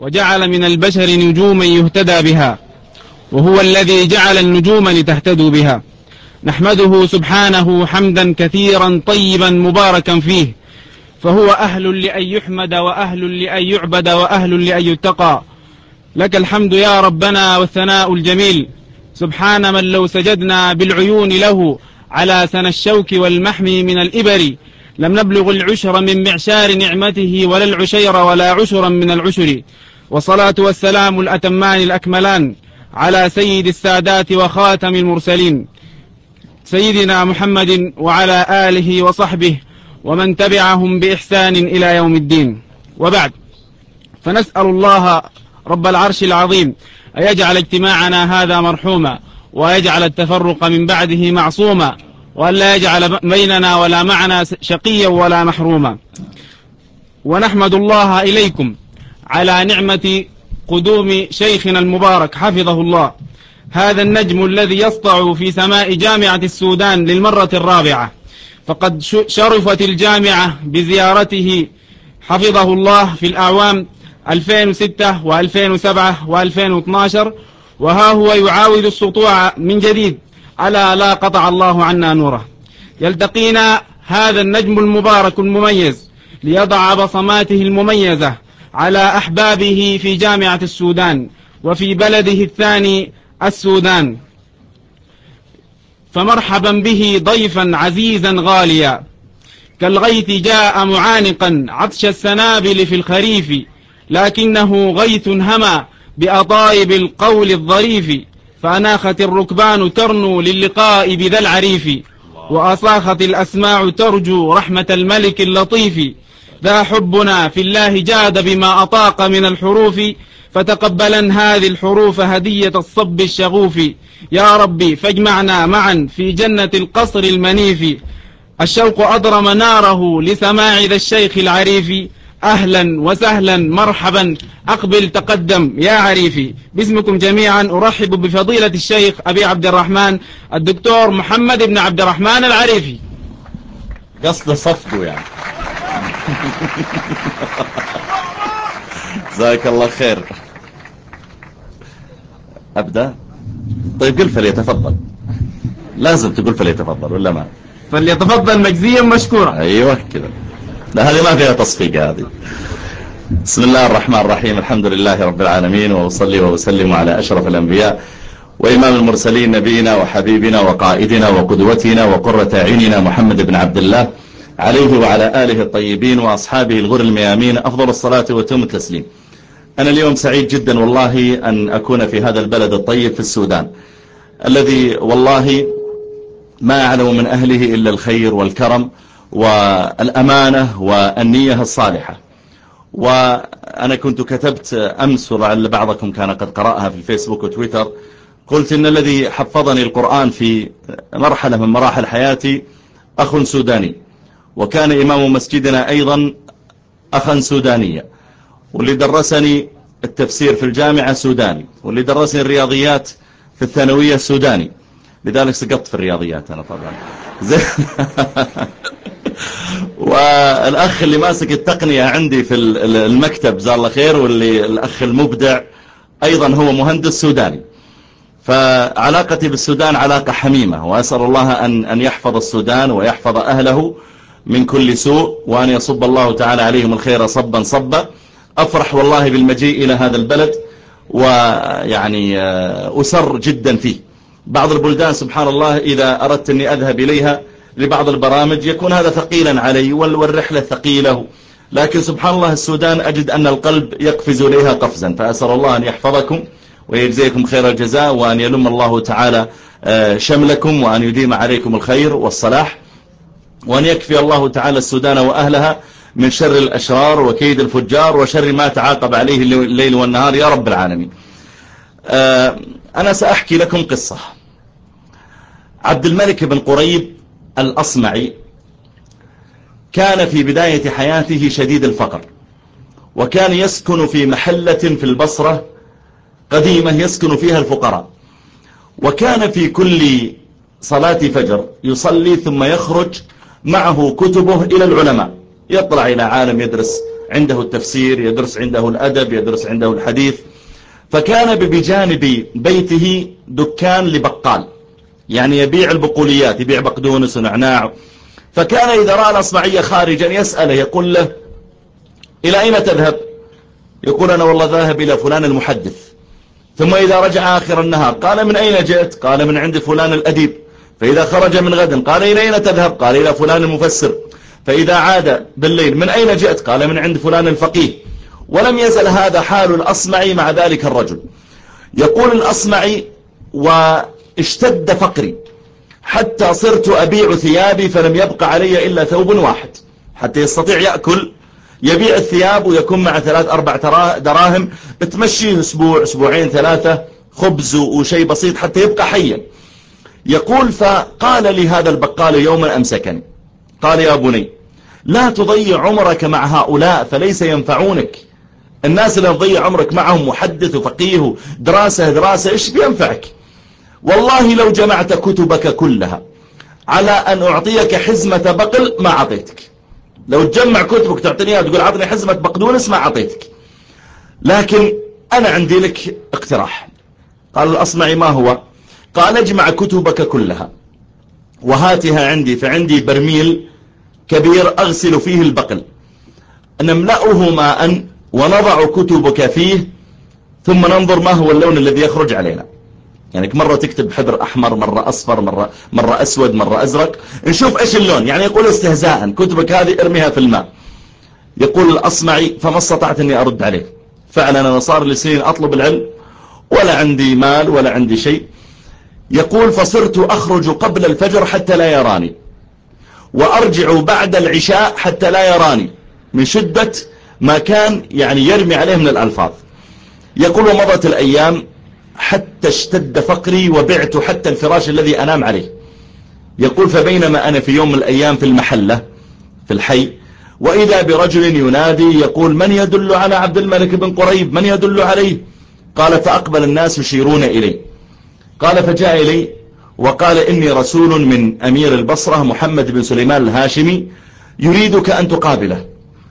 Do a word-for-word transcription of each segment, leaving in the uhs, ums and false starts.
وجعل من البشر نجوما يهتدى بها، وهو الذي جعل النجوم لتهتدوا بها. نحمده سبحانه حمدا كثيرا طيبا مباركا فيه، فهو أهل لأن يحمد وأهل لأن يعبد وأهل لأن يتقى. لك الحمد يا ربنا والثناء الجميل، سبحان من لو سجدنا بالعيون له على سن الشوك والمحمي من الإبر لم نبلغ العشر من معشار نعمته ولا العشير ولا عشرا من العشر. والصلاة والسلام الأتمان الأكملان على سيد السادات وخاتم المرسلين سيدنا محمد وعلى آله وصحبه ومن تبعهم بإحسان إلى يوم الدين. وبعد، فنسأل الله رب العرش العظيم أن يجعل اجتماعنا هذا مرحوما، ويجعل التفرق من بعده معصوما، وأن لا يجعل بيننا ولا معنا شقيا ولا محروما. ونحمد الله إليكم على نعمة قدوم شيخنا المبارك حفظه الله، هذا النجم الذي يسطع في سماء جامعة السودان للمرة الرابعة، فقد شرفت الجامعة بزيارته حفظه الله في الأعوام ألفين وستة وألفين وسبعة وألفين واثناشر، وها هو يعاود السطوع من جديد على لا قطع الله عنا نوره. يلتقينا هذا النجم المبارك المميز ليضع بصماته المميزة على أحبابه في جامعة السودان وفي بلده الثاني السودان. فمرحبا به ضيفا عزيزا غاليا، كالغيث جاء معانقا عطش السنابل في الخريف، لكنه غيث هما بأطايب القول الظريف، فأناخت الركبان ترنو للقاء بذا العريف، وأصاخت الأسماع ترجو رحمة الملك اللطيف. ذا حبنا في الله جاد بما أطاق من الحروف، فتقبلا هذه الحروف هدية الصب الشغوف. يا ربي فاجمعنا معا في جنة القصر المنيف. الشوق أضرم ناره لسماع ذا الشيخ العريف. أهلا وسهلا مرحبا، أقبل تقدم يا عريفي. باسمكم جميعا أرحب بفضيلة الشيخ أبي عبد الرحمن الدكتور محمد بن عبد الرحمن العريفي. قصد صفقه يعني. جزاك الله خير. أبدأ؟ طيب قل فليتفضل. لازم تقول فليتفضل ولا ما؟ فليتفضل مجزيا مشكورا. أيوة كذا. لا هذه ما فيها تصفيق هذه. بسم الله الرحمن الرحيم، الحمد لله رب العالمين، وأصلي وأسلم على أشرف الأنبياء وإمام المرسلين، نبينا وحبيبنا وقائدنا وقدوتنا وقرة أعيننا محمد بن عبد الله، عليه وعلى آله الطيبين وأصحابه الغر الميامين أفضل الصلاة وتم التسليم. أنا اليوم سعيد جدا والله أن أكون في هذا البلد الطيب في السودان، الذي والله ما أعلم من أهله إلا الخير والكرم والأمانة والنية الصالحة. وأنا كنت كتبت أمس، ولعل بعضكم كان قد قرأها في الفيسبوك وتويتر، قلت إن الذي حفظني القرآن في مرحلة من مراحل حياتي أخ سوداني، وكان إمام مسجدنا أيضا أخا سودانيا، واللي درسني التفسير في الجامعة سوداني، واللي درسني الرياضيات في الثانوية سوداني، لذلك سقطت في الرياضيات أنا طبعا. والأخ اللي ماسك التقنية عندي في المكتب جزاه الله خير، واللي الأخ المبدع أيضا هو مهندس سوداني. فعلاقتي بالسودان علاقة حميمة، وأسأل الله أن أن يحفظ السودان ويحفظ أهله من كل سوء، وأن يصب الله تعالى عليهم الخير صبا صبا. أفرح والله بالمجيء إلى هذا البلد، ويعني أسر جدا فيه. بعض البلدان سبحان الله إذا أردت أني أذهب إليها لبعض البرامج يكون هذا ثقيلا علي والرحلة ثقيلة، لكن سبحان الله السودان أجد أن القلب يقفز إليها قفزا. فأسأل الله أن يحفظكم ويجزيكم خير الجزاء، وأن يلم الله تعالى شملكم، وأن يديم عليكم الخير والصلاح، وأن يكفي الله تعالى السودان وأهلها من شر الأشرار وكيد الفجار وشر ما تعاقب عليه الليل والنهار يا رب العالمين. أنا سأحكي لكم قصة. عبد الملك بن قريب الأصمعي كان في بداية حياته شديد الفقر، وكان يسكن في محلة في البصرة قديمة يسكن فيها الفقراء، وكان في كل صلاة فجر يصلي ثم يخرج معه كتبه إلى العلماء، يطلع إلى عالم يدرس عنده التفسير، يدرس عنده الأدب، يدرس عنده الحديث. فكان بجانب بيته دكان لبقال، يعني يبيع البقوليات، يبيع بقدونس ونعناع. فكان إذا رأى الأصمعي خارجا يسأله، يقول له: إلى أين تذهب؟ يقول: أنا والله ذاهب إلى فلان المحدث. ثم إذا رجع آخر النهار قال: من أين جئت؟ قال: من عند فلان الأديب. فإذا خرج من غد قال: إلى أين تذهب؟ قال: إلى فلان المفسر. فإذا عاد بالليل: من أين جئت؟ قال: من عند فلان الفقيه. ولم يزل هذا حال الأصمعي مع ذلك الرجل. يقول الأصمعي: واشتد فقري حتى صرت أبيع ثيابي فلم يبق علي إلا ثوب واحد، حتى يستطيع يأكل. يبيع الثياب ويكون مع ثلاث أربع دراهم بتمشيه أسبوع أسبوعين ثلاثة، خبز وشيء بسيط حتى يبقى حيا. يقول: فقال لي هذا البقال يوما أمسكني، قال: يا بني، لا تضيع عمرك مع هؤلاء فليس ينفعونك. الناس اللي تضيع عمرك معهم محدث وفقيه دراسة دراسة إيش بينفعك؟ والله لو جمعت كتبك كلها على أن أعطيك حزمة بقل ما أعطيتك. لو تجمع كتبك تعطينيها تقول أعطني حزمة بقدونس ما أعطيتك. لكن أنا عندي لك اقتراح. قال الأصمعي: ما هو؟ قال: اجمع كتبك كلها وهاتها عندي، فعندي برميل كبير أغسل فيه البقل، نملأه ماء ونضع كتبك فيه، ثم ننظر ما هو اللون الذي يخرج علينا. يعني مرة تكتب حبر أحمر، مرة أصفر، مرة, مرة أسود، مرة أزرق، نشوف إيش اللون. يعني يقول استهزاء: كتبك هذه ارميها في الماء. يقول الأصمعي: فما استطعت أني أرد عليه. فعلا أنا صار لي سنين أطلب العلم ولا عندي مال ولا عندي شيء. يقول: فصرت أخرج قبل الفجر حتى لا يراني، وأرجع بعد العشاء حتى لا يراني، من شدة ما كان يعني يرمي عليه من الألفاظ. يقول: ومضت الأيام حتى اشتد فقري وبعت حتى الفراش الذي أنام عليه. يقول: فبينما أنا في يوم من الأيام في المحلة في الحي، وإذا برجل ينادي يقول: من يدل على عبد الملك بن قريب؟ من يدل عليه؟ قال: فأقبل الناس يشيرون إليه. قال: فجاء إلي وقال: إني رسول من أمير البصرة محمد بن سليمان الهاشمي يريدك أن تقابله.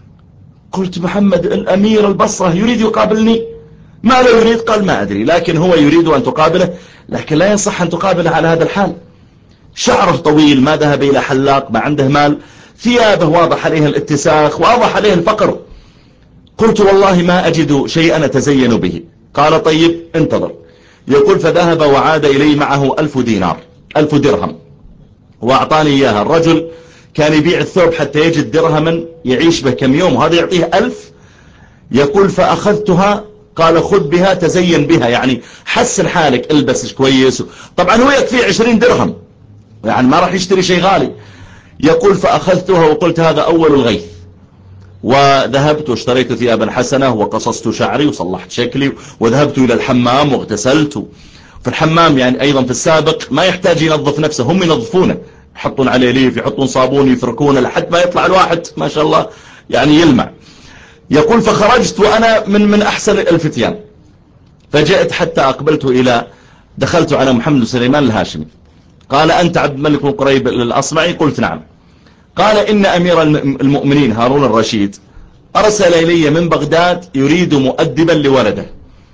قلت: محمد الأمير البصرة يريد يقابلني؟ ما لا يريد؟ قال: ما أدري، لكن هو يريد أن تقابله، لكن لا ينصح أن تقابله على هذا الحال. شعره طويل، ما ذهب إلى حلاق، ما عنده مال، ثيابه واضح عليه الاتساخ، واضح عليه الفقر. قلت: والله ما أجد شيئا أتزين به. قال: طيب انتظر. يقول: فذهب وعاد إلي معه ألف دينار، ألف درهم، وأعطاني إياها. الرجل كان يبيع الثوب حتى يجد درهما يعيش به كم يوم، وهذا يعطيه ألف. يقول: فأخذتها. قال: خذ بها تزين بها، يعني حسن حالك، البس كويس. طبعا هو يكفي عشرين درهم، يعني ما راح يشتري شيء غالي. يقول: فأخذتها وقلت: هذا أول الغيث. وذهبت واشتريت ثيابا حسنة وقصصت شعري وصلحت شكلي، وذهبت إلى الحمام واغتسلت. في الحمام يعني أيضا في السابق ما يحتاج ينظف نفسه، هم ينظفونه، يحطون عليه ليف، يحطون صابون، يفركونه لحد ما يطلع الواحد ما شاء الله يعني يلمع. يقول: فخرجت وأنا من من أحسن الفتيان، فجئت حتى أقبلت إلى دخلت على محمد بن سليمان الهاشمي. قال: أنت عبد الملك بن قريب الأصمعي؟ قلت: نعم. قال: إن أمير المؤمنين هارون الرشيد أرسل إلي من بغداد يريد مؤدبا لولده،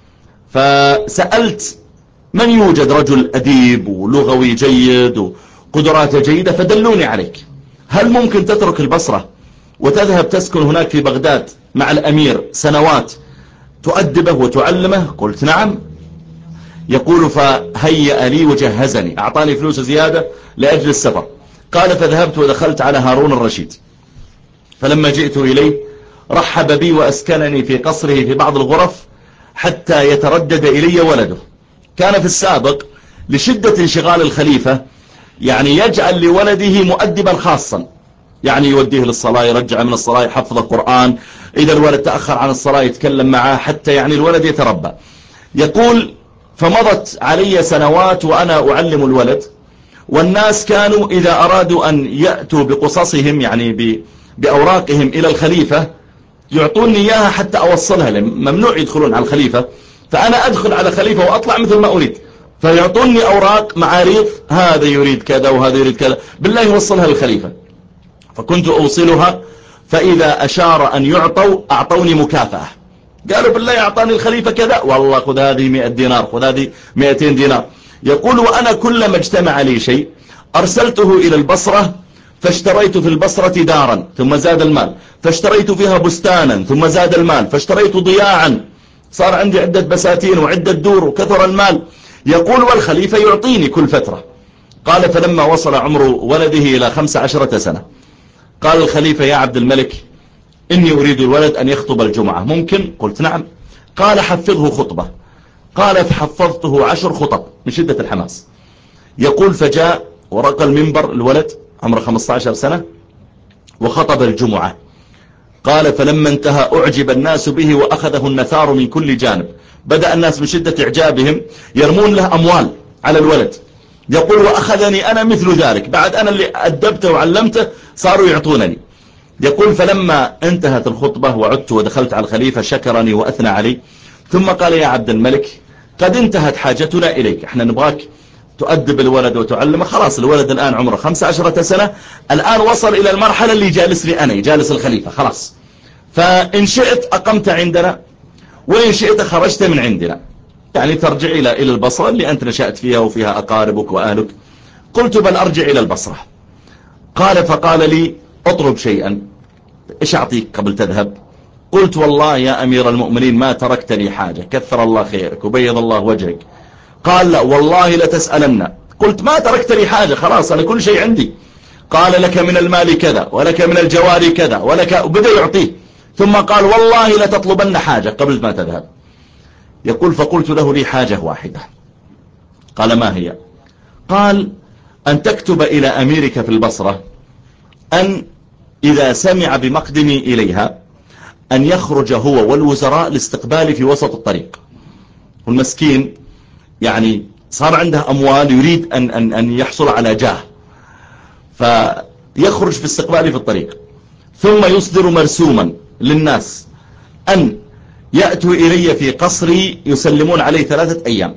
فسألت من يوجد رجل أديب ولغوي جيد وقدراته جيدة فدلوني عليك. هل ممكن تترك البصرة وتذهب تسكن هناك في بغداد مع الأمير سنوات تؤدبه وتعلمه؟ قلت: نعم. يقول: فهيأ لي وجهزني، أعطاني فلوس زيادة لأجل السفر. قال: فذهبت ودخلت على هارون الرشيد، فلما جئت إليه رحب بي وأسكنني في قصره في بعض الغرف حتى يتردد إلي ولده. كان في السابق لشدة انشغال الخليفة يعني يجعل لولده مؤدبا خاصا، يعني يوديه للصلاة، يرجع من الصلاة، يحفظ القرآن، إذا الولد تأخر عن الصلاة يتكلم معه حتى يعني الولد يتربى. يقول: فمضت علي سنوات وأنا أعلم الولد، والناس كانوا إذا أرادوا أن يأتوا بقصصهم يعني بأوراقهم إلى الخليفة يعطوني إياها حتى أوصلها لهم، ممنوع يدخلون على الخليفة، فأنا أدخل على الخليفة وأطلع مثل ما أريد، فيعطوني أوراق معاريض، هذا يريد كذا وهذا يريد كذا، بالله يوصلها للخليفة. فكنت أوصلها فإذا أشار أن يعطوا أعطوني مكافأة. قالوا بالله أعطاني الخليفة كذا، والله خذ هذه مئة دينار، خذ هذه مئتين دينار. يقول وأنا كلما اجتمع لي شيء أرسلته إلى البصرة فاشتريت في البصرة دارا ثم زاد المال، فاشتريت فيها بستانا ثم زاد المال، فاشتريت ضياعا، صار عندي عدة بساتين وعدة دور وكثر المال. يقول والخليفة يعطيني كل فترة. قال فلما وصل عمر ولده إلى خمس عشرة سنة قال الخليفة يا عبد الملك إني أريد الولد أن يخطب الجمعة، ممكن؟ قلت نعم. قال حفظه خطبة. قال فحفظته عشر خطب من شدة الحماس. يقول فجاء ورقى المنبر الولد عمره خمسة عشر سنة وخطب الجمعة. قال فلما انتهى أعجب الناس به وأخذه النثار من كل جانب. بدأ الناس من شدة إعجابهم يرمون له أموال على الولد. يقول وأخذني أنا مثل ذلك، بعد أنا اللي أدبته وعلمته صاروا يعطونني. يقول فلما انتهت الخطبة وعدت ودخلت على الخليفة شكرني وأثنى علي، ثم قال يا عبد الملك قد انتهت حاجتنا إليك، احنا نبغاك تؤدب الولد وتعلمه. خلاص الولد الآن عمره خمس عشرة سنة، الآن وصل إلى المرحلة اللي جالس لي أنا، جالس الخليفة خلاص. فإن شئت أقمت عندنا وإن شئت خرجت من عندنا، يعني ترجع إلى إلى البصرة اللي أنت نشأت فيها وفيها أقاربك وأهلك. قلت بل أرجع إلى البصرة. قال فقال لي اطلب شيئا، إيش أعطيك قبل تذهب؟ قلت والله يا أمير المؤمنين ما تركت لي حاجة، كثر الله خيرك وبيض الله وجهك. قال لا والله لتسألن. قلت ما تركت لي حاجة، خلاص أنا كل شيء عندي. قال لك من المال كذا ولك من الجواري كذا ولك، وبدأ يعطيه. ثم قال والله لتطلبن حاجة قبل ما تذهب. يقول فقلت له لي حاجة واحدة. قال ما هي؟ قال أن تكتب إلى أميرك في البصرة أن إذا سمع بمقدمي إليها أن يخرج هو والوزراء لاستقبالي في وسط الطريق. والمسكين يعني صار عنده أموال يريد أن, أن, أن يحصل على جاه، فيخرج في استقبالي في الطريق، ثم يصدر مرسوما للناس أن يأتوا إلي في قصري يسلمون عليه ثلاثة أيام.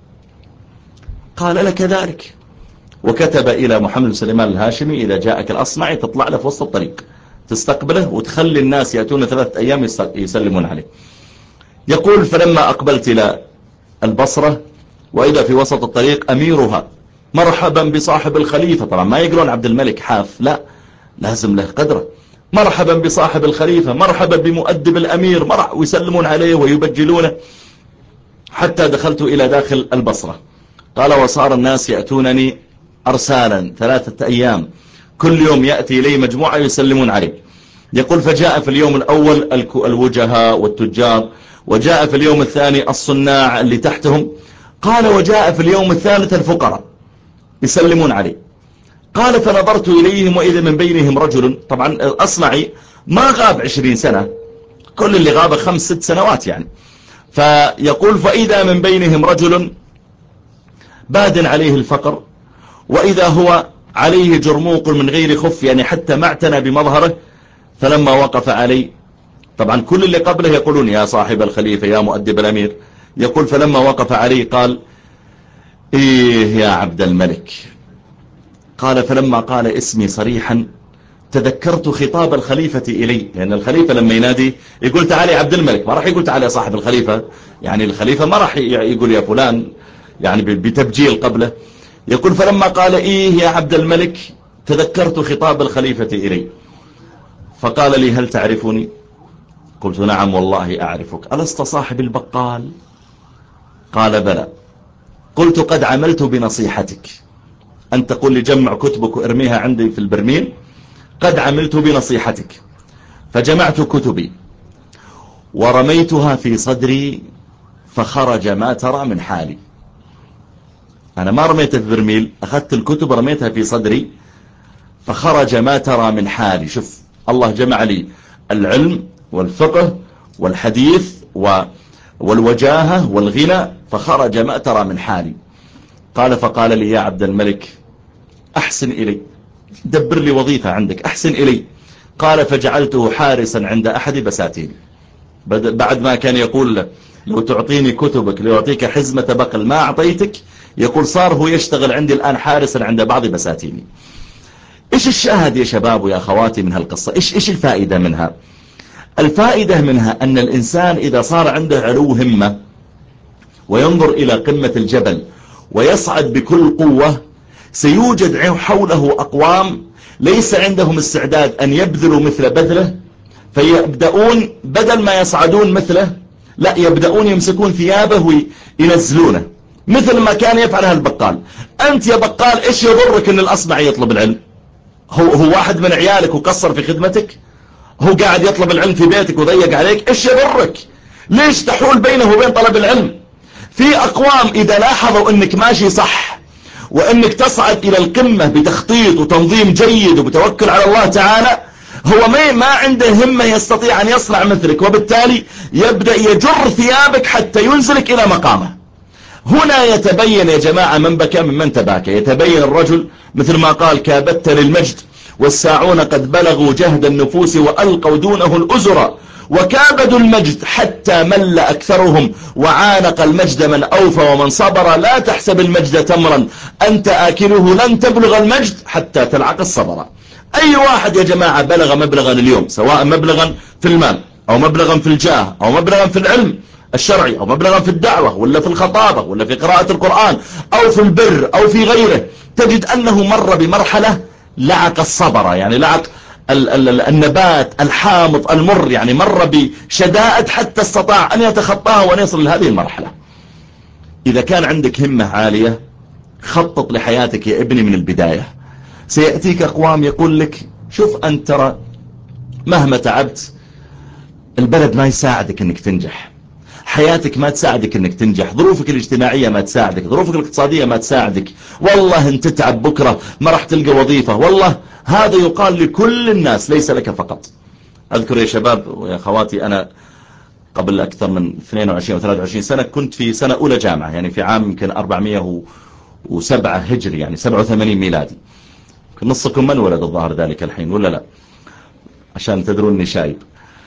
قال لك ذلك، وكتب إلى محمد سليمان الهاشمي إذا جاءك الأصمعي تطلع له في وسط الطريق تستقبله وتخلي الناس يأتون ثلاثة أيام يسلمون عليه. يقول فلما أقبلت إلى البصرة وإذا في وسط الطريق أميرها مرحبا بصاحب الخليفة، طبعا ما يقولون عبد الملك حاف، لا لازم له قدره، مرحبا بصاحب الخليفة، مرحبا بمؤدب الأمير، مرحبا، ويسلمون عليه ويبجلونه. حتى دخلت إلى داخل البصرة. قال وصار الناس يأتونني أرسالا ثلاثة أيام، كل يوم يأتي إلي مجموعة يسلمون عليه. يقول فجاء في اليوم الأول الوجهاء والتجار، وجاء في اليوم الثاني الصناع اللي تحتهم، قال وجاء في اليوم الثالث الفقراء يسلمون عليه. قال فنظرت إليهم وإذا من بينهم رجل، طبعا الأصمعي ما غاب عشرين سنة، كل اللي غاب خمس ست سنوات يعني. فيقول فإذا من بينهم رجل باد عليه الفقر، وإذا هو عليه جرموق من غير خف، يعني حتى ما اعتنى بمظهره. فلما وقف علي، طبعا كل اللي قبله يقولون يا صاحب الخليفة يا مؤدب الأمير. يقول فلما وقف علي قال إيه يا عبد الملك. قال فلما قال اسمي صريحا تذكرت خطاب الخليفة إلي، لأن الخليفة لما ينادي يقول تعالى يا عبد الملك، ما راح يقول تعالى يا صاحب الخليفة، يعني الخليفة ما راح يقول يا فلان يعني بتبجيل قبله. يقول فلما قال إيه يا عبد الملك تذكرت خطاب الخليفة إلي، فقال لي هل تعرفني؟ قلت نعم والله أعرفك، ألست صاحب البقال؟ قال بلى. قلت قد عملت بنصيحتك، أن تقول لي جمع كتبك وارميها عندي في البرميل، قد عملت بنصيحتك فجمعت كتبي ورميتها في صدري فخرج ما ترى من حالي. أنا ما رميتها في برميل، أخذت الكتب ورميتها في صدري فخرج ما ترى من حالي. شوف الله جمع لي العلم والفقه والحديث والوجاهة والغنى، فخرج ما ترى من حالي. قال فقال لي يا عبد الملك أحسن إلي، دبر لي وظيفة عندك، أحسن إلي. قال فجعلته حارسا عند أحد بساتيني، بعد ما كان يقول له لو تعطيني كتبك ليعطيك حزمة بقل ما أعطيتك، يقول صار هو يشتغل عندي الآن حارسا عند بعض بساتيني. إيش الشاهد يا شباب ويا أخواتي من هالقصة؟ إيش, إيش الفائدة منها؟ الفائدة منها أن الإنسان إذا صار عنده علو همة وينظر إلى قمة الجبل ويصعد بكل قوة، سيوجد حوله أقوام ليس عندهم استعداد أن يبذلوا مثل بذله، فيبدأون بدل ما يصعدون مثله لا يبدأون يمسكون ثيابه وينزلونه، مثل ما كان يفعلها البقال. أنت يا بقال إيش يضرك أن الأصبع يطلب العلم؟ هو, هو واحد من عيالك وقصر في خدمتك؟ هو قاعد يطلب العلم في بيتك وضيق عليك؟ إيش يضرك؟ ليش تحول بينه وبين طلب العلم؟ في أقوام إذا لاحظوا أنك ماشي صح وأنك تصعد إلى القمة بتخطيط وتنظيم جيد وبتوكل على الله تعالى، هو ما ما عنده همة يستطيع أن يصنع مثلك، وبالتالي يبدأ يجر ثيابك حتى ينزلك إلى مقامه. هنا يتبين يا جماعة من بكى ممن تباكى. يتبين الرجل مثل ما قال: كابدت للمجد والساعون قد بلغوا جهد النفوس وألقوا دونه الأزر، وكابدوا المجد حتى مل أكثرهم، وعانق المجد من أوفى ومن صبر. لا تحسب المجد تمرا أنت آكله، لن تبلغ المجد حتى تلعق الصبر. أي واحد يا جماعة بلغ مبلغا اليوم، سواء مبلغا في المال أو مبلغا في الجاه أو مبلغا في العلم الشرعي أو مبلغا في الدعوة ولا في الخطابة ولا في قراءة القرآن أو في البر أو في غيره، تجد أنه مر بمرحلة لعق الصبر، يعني لعق ال ال النبات الحامض المر، يعني مر بشدائد حتى استطاع أن يتخطاها وأن يصل لهذه المرحلة. إذا كان عندك همة عالية، خطط لحياتك يا ابني من البداية. سيأتيك أقوام يقول لك: شوف أنت ترى مهما تعبت البلد ما يساعدك أنك تنجح، حياتك ما تساعدك أنك تنجح، ظروفك الاجتماعية ما تساعدك، ظروفك الاقتصادية ما تساعدك، والله أن تتعب بكرة ما راح تلقى وظيفة. والله هذا يقال لكل الناس ليس لك فقط. أذكر يا شباب ويا خواتي، أنا قبل أكثر من اثنين وعشرين أو ثلاثة وعشرين سنة كنت في سنة أولى جامعة، يعني في عام يمكن أربعمائة وسبعة هجري، يعني سبعة وثمانين ميلادي. نصكم من ولد الظاهر ذلك الحين ولا لا، عشان تدروني شايب.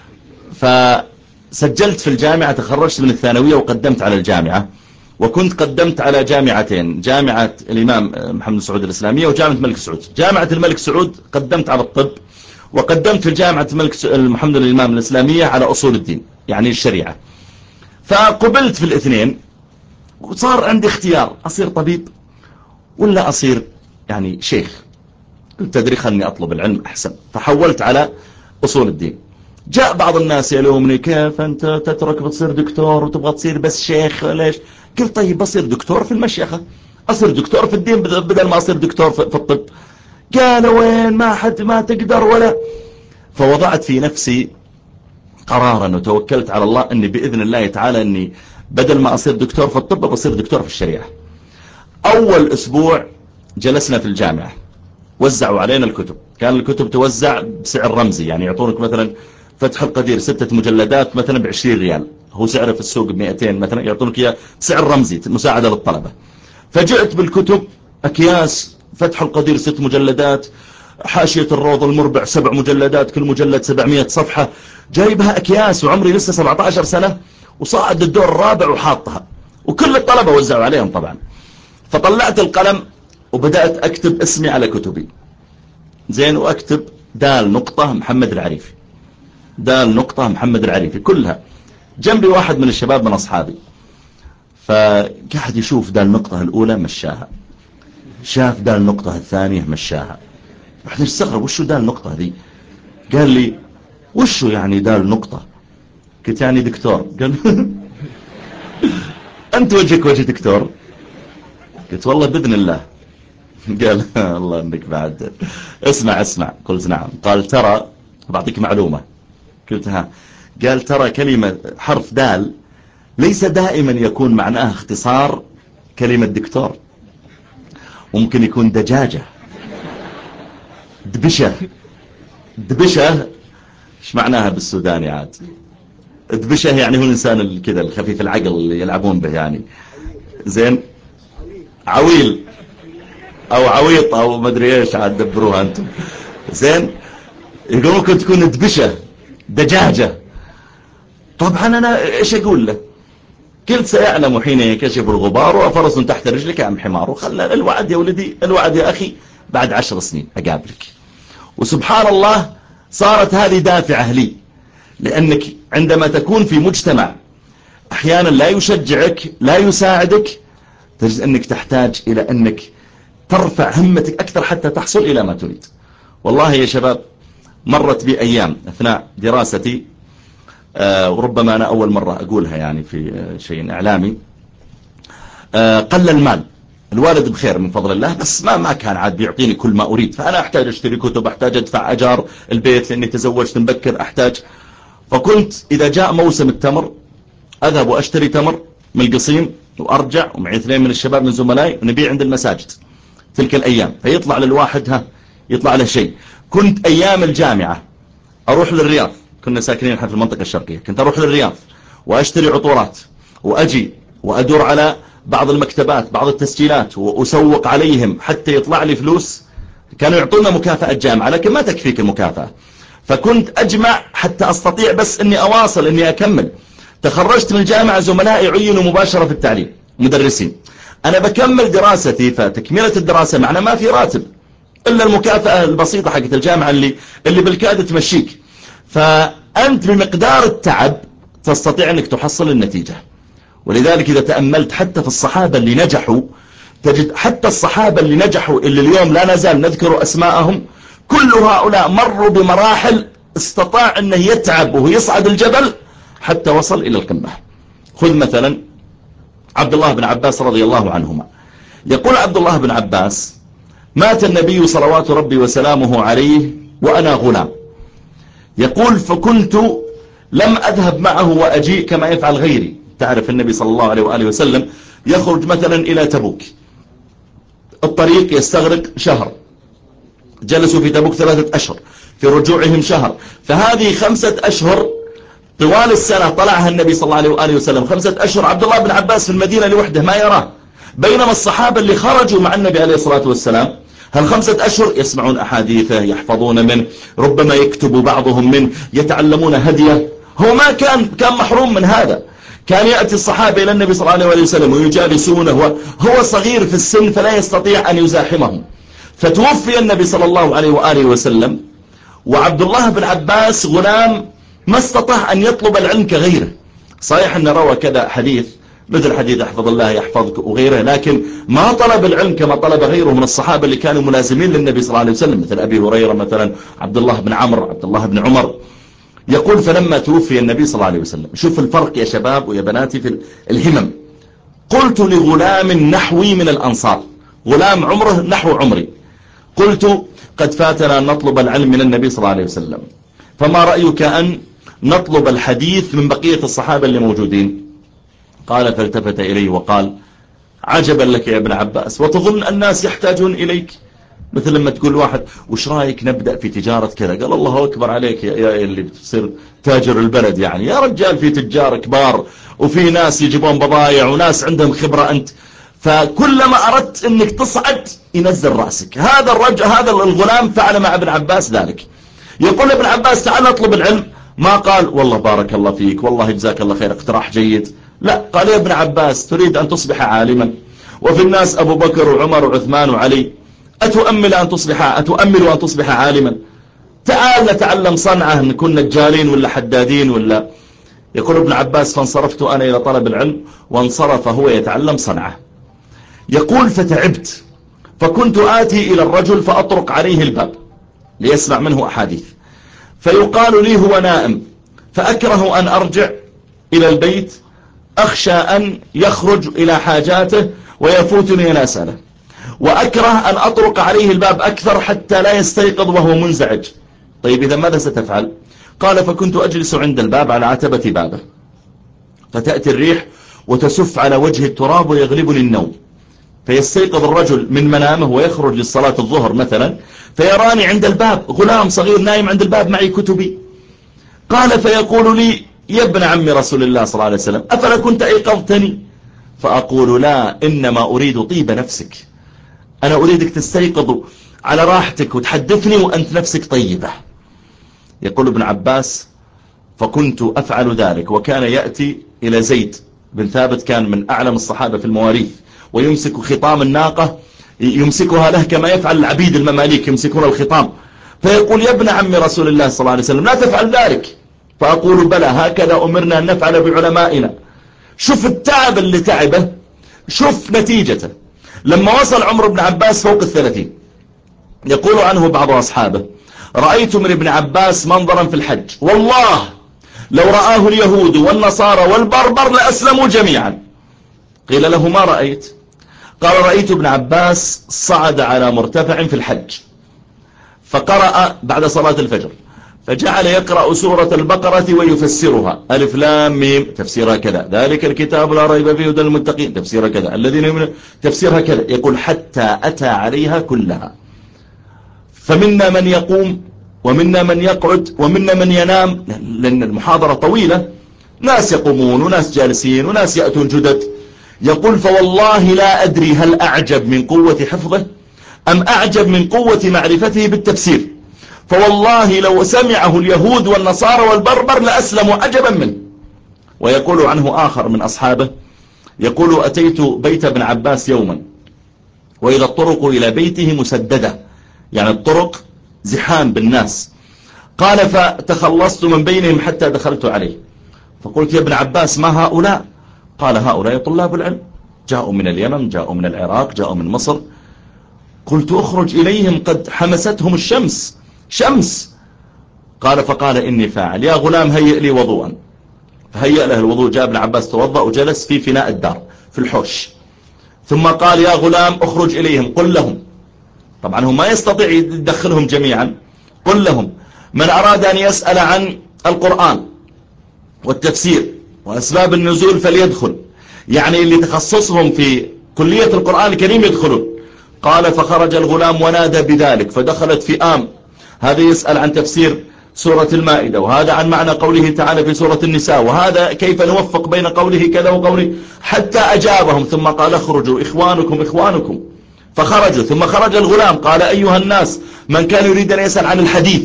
فسجلت في الجامعة، تخرجت من الثانوية وقدمت على الجامعة، وكنت قدمت على جامعتين: جامعة الإمام محمد سعود الإسلامية وجامعة الملك سعود. جامعة الملك سعود قدمت على الطب، وقدمت في جامعة الملك محمد الإمام الإسلامية على أصول الدين يعني الشريعة. فقبلت في الاثنين، وصار عندي اختيار: أصير طبيب ولا أصير يعني شيخ. قلت أدري خلني أطلب العلم أحسن، فحولت على أصول الدين. جاء بعض الناس يلومني: كيف أنت تترك بتصير دكتور وتبغى تصير بس شيخ ليش؟ قلت طيب بصير دكتور في المشيخة، أصير دكتور في الدين بدل ما أصير دكتور في الطب. قالوا وين، ما حد ما تقدر ولا. فوضعت في نفسي قرارا وتوكلت على الله أني بإذن الله تعالى أني بدل ما أصير دكتور في الطب بصير دكتور في الشريعة. أول أسبوع جلسنا في الجامعة، وزعوا علينا الكتب. كان الكتب توزع بسعر رمزي، يعني يعطونك مثلا فتح القدير ستة مجلدات مثلا بعشرين ريال، هو سعره في السوق بمئتين مثلا، يعطونك إياه سعر رمزي مساعدة للطلبة. فجئت بالكتب أكياس: فتح القدير ست مجلدات، حاشية الروض المربع سبع مجلدات، كل مجلد سبعمائة صفحة، جايبها أكياس وعمري لسه سبعة عشر سنة، وصاعد الدور الرابع وحاطها، وكل الطلبة وزعوا عليهم طبعا. فطلعت القلم وبدأت أكتب اسمي على كتبي، زين، وأكتب دال نقطة محمد العريفي، دال نقطة محمد العريفي كلها. جنبي واحد من الشباب من أصحابي، فقاعد يشوف دال نقطة الأولى مشاها، شاف دال نقطة الثانية مشاها. بعدين استغرب: وشو دال نقطة ذي؟ قال لي: وشو يعني دال نقطة؟ قلت: يعني دكتور. قال: أنت وجهك وجه دكتور؟ قلت: والله بإذن الله. قال: الله انك بعد. اسمع اسمع. قلت: نعم. قال: ترى بعطيك معلومة. قلت: ها. قال: ترى كلمة حرف دال ليس دائما يكون معناه اختصار كلمة دكتور، ممكن يكون دجاجة، دبشة. دبشة ايش معناها بالسوداني عاد؟ دبشة يعني هو الإنسان كذا الخفيف العقل اللي يلعبون به يعني، زين. عويل او عويط او مدري ايش عاد دبروها انتم، زين. يقول ممكن تكون دبشة، دجاجة. طبعا انا ايش اقول له؟ قلت: سيعلم حين ينكشف الغبار وفرس تحت رجلك ام حمار. وخلى الوعد يا ولدي، الوعد يا اخي، بعد عشر سنين اقابلك. وسبحان الله صارت هذه دافعة لي، لأنك عندما تكون في مجتمع أحيانا لا يشجعك لا يساعدك، تجد أنك تحتاج إلى أنك ترفع همتك أكثر حتى تحصل إلى ما تريد. والله يا شباب مرت بي أيام أثناء دراستي، آه وربما أنا أول مرة أقولها يعني في آه شيء إعلامي، آه قل المال، الوالد بخير من فضل الله، بس ما ما كان عاد بيعطيني كل ما أريد، فأنا أحتاج أشتري كتب، أحتاج أدفع أجار البيت لأني تزوجت مبكر، أحتاج. فكنت إذا جاء موسم التمر أذهب وأشتري تمر من القصيم وأرجع ومعي اثنين من الشباب من زملائي ونبيع عند المساجد تلك الأيام، فيطلع للواحد ها يطلع له شيء. كنت أيام الجامعة أروح للرياض، كنا ساكنين احنا في المنطقة الشرقية، كنت أروح للرياض وأشتري عطورات وأجي وأدور على بعض المكتبات بعض التسجيلات وأسوق عليهم حتى يطلع لي فلوس. كانوا يعطونا مكافأة جامعة لكن ما تكفيك المكافأة، فكنت أجمع حتى أستطيع بس أني أواصل أني أكمل. تخرجت من الجامعة زملائي عينوا مباشرة في التعليم مدرسين، أنا بكمل دراستي، فتكملة الدراسة معنا ما في راتب إلا المكافأة البسيطة حقت الجامعة اللي, اللي بالكاد تمشيك. فأنت بمقدار التعب تستطيع أنك تحصل النتيجة. ولذلك إذا تأملت حتى في الصحابة اللي نجحوا، تجد حتى الصحابة اللي نجحوا اللي اليوم لا نزال نذكر أسماءهم، كل هؤلاء مروا بمراحل استطاع أنه يتعب وهو يصعد الجبل حتى وصل إلى القمة. خذ مثلا عبد الله بن عباس رضي الله عنهما، يقول عبد الله بن عباس: مات النبي صلوات ربي وسلامه عليه وأنا غلام، يقول فكنت لم أذهب معه وأجيء كما يفعل غيري. تعرف النبي صلى الله عليه وآله وسلم يخرج مثلا إلى تبوك، الطريق يستغرق شهر، جلسوا في تبوك ثلاثة أشهر، في رجوعهم شهر، فهذه خمسة أشهر طوال السنة طلعها النبي صلى الله عليه وآله وسلم. خمسة أشهر عبد الله بن عباس في المدينة لوحده ما يراه، بينما الصحابة اللي خرجوا مع النبي عليه الصلاة والسلام هالخمسة أشهر يسمعون أحاديثه، يحفظون منه، ربما يكتب بعضهم منه، يتعلمون هديه. هو ما كان كان محروم من هذا. كان يأتي الصحابة إلى النبي صلى الله عليه وسلم ويجالسونه، هو صغير في السن فلا يستطيع أن يزاحمهم. فتوفي النبي صلى الله عليه وآله وسلم وعبد الله بن عباس غلام ما استطاع أن يطلب العلم كغيره. صحيح أن روى كذا حديث مثل حديث احفظ الله يحفظك وغيره، لكن ما طلب العلم كما طلب غيره من الصحابة اللي كانوا ملازمين للنبي صلى الله عليه وسلم، مثل أبي هريرة مثلا، عبد الله بن عمرو، عبد الله بن عمر. يقول فلما توفي النبي صلى الله عليه وسلم، شوف الفرق يا شباب ويا بناتي في الهمم، قلت لغلام نحوي من الأنصار، غلام عمره نحو عمري، قلت قد فاتنا أن نطلب العلم من النبي صلى الله عليه وسلم، فما رأيك أن نطلب الحديث من بقية الصحابة اللي موجودين؟ قال فالتفت إليه وقال عجبا لك يا ابن عباس، وتظن الناس يحتاجون إليك؟ مثل لما تقول واحد وش رأيك نبدأ في تجارة كذا، قال الله أكبر عليك يا, يا اللي بتصير تاجر البلد، يعني يا رجال في تجار كبار وفي ناس يجيبون بضايع وناس عندهم خبرة أنت. فكلما أردت أنك تصعد ينزل رأسك. هذا الرجل هذا الغلام فعل مع ابن عباس ذلك. يقول ابن عباس تعال نطلب العلم، ما قال والله بارك الله فيك والله جزاك الله خير اقتراح جيد، لا، قال يا ابن عباس تريد أن تصبح عالما وفي الناس أبو بكر وعمر وعثمان وعلي، أتؤمل أن تصبح أتؤمل أن تصبح عالما؟ تعال نتعلم صنعة، نكون نجارين ولا حدادين ولا. يقول ابن عباس فانصرفت أنا إلى طلب العلم وانصرف هو يتعلم صنعة. يقول فتعبت فكنت آتي إلى الرجل فأطرق عليه الباب ليسمع منه أحاديث، فيقال لي هو نائم، فأكره أن أرجع إلى البيت، أخشى أن يخرج إلى حاجاته ويفوتني أن أسأله، وأكره أن أطرق عليه الباب أكثر حتى لا يستيقظ وهو منزعج. طيب إذا ماذا ستفعل؟ قال فكنت أجلس عند الباب على عتبة بابه، فتأتي الريح وتسف على وجه التراب ويغلبني النوم، فيستيقظ الرجل من منامه ويخرج للصلاة الظهر مثلا، فيراني عند الباب غلام صغير نايم عند الباب معي كتبي. قال فيقول لي يا ابن عم رسول الله صلى الله عليه وسلم أفلا كنت أيقظتني؟ فأقول لا، إنما أريد طيب نفسك، أنا أريدك تستيقظ على راحتك وتحدثني وأنت نفسك طيبة. يقول ابن عباس فكنت أفعل ذلك، وكان يأتي إلى زيد بن ثابت كان من أعلم الصحابة في المواريث، ويمسك خطام الناقة يمسكها له كما يفعل العبيد المماليك يمسكون الخطام، فيقول يا ابن عم رسول الله صلى الله عليه وسلم لا تفعل ذلك، فأقول بلى هكذا أمرنا أن نفعل بعلمائنا. شوف التعب اللي تعبه، شوف نتيجته. لما وصل عمر بن عباس فوق الثلاثين يقول عنه بعض أصحابه رأيت من ابن عباس منظرا في الحج والله لو رآه اليهود والنصارى والبربر لأسلموا جميعا. قيل له ما رأيت؟ قال رأيت ابن عباس صعد على مرتفع في الحج فقرأ بعد صلاة الفجر فجعل يقرأ سورة البقرة ويفسرها ألف لام ميم تفسيرها كذا، ذلك الكتاب لا ريب فيه هدى للمتقين تفسيرها كذا، الذين يؤمنون تفسيرها كذا. يقول حتى أتى عليها كلها، فمنا من يقوم ومنا من يقعد ومنا من ينام، لأن المحاضرة طويلة، ناس يقومون وناس جالسين وناس يأتون جدد. يقول فوالله لا أدري هل أعجب من قوة حفظه أم أعجب من قوة معرفته بالتفسير، فوالله لو سمعه اليهود والنصارى والبربر لأسلموا عجبا منه. ويقول عنه آخر من أصحابه يقول أتيت بيت ابن عباس يوما وإذا الطرق إلى بيته مسددة، يعني الطرق زحام بالناس. قال فتخلصت من بينهم حتى دخلت عليه فقلت يا ابن عباس ما هؤلاء؟ قال هؤلاء طلاب العلم جاءوا من اليمن، جاءوا من العراق، جاءوا من مصر. قلت اخرج إليهم قد حمستهم الشمس شمس. قال فقال إني فاعل، يا غلام هيئ لي وضوءا، فهيئ له الوضوء. جاء ابن عباس توضأ وجلس في فناء الدار في الحوش، ثم قال يا غلام اخرج إليهم قل لهم، طبعا هو ما يستطيع يدخلهم جميعا، قل لهم من أراد أن يسأل عن القرآن والتفسير وأسباب النزول فليدخل، يعني اللي تخصصهم في كلية القرآن الكريم يدخلون. قال فخرج الغلام ونادى بذلك فدخلت فئام، هذا يسأل عن تفسير سورة المائدة، وهذا عن معنى قوله تعالى في سورة النساء، وهذا كيف نوفق بين قوله كذا وقوله، حتى أجابهم ثم قال اخرجوا إخوانكم إخوانكم، فخرجوا. ثم خرج الغلام قال أيها الناس من كان يريد أن يسأل عن الحديث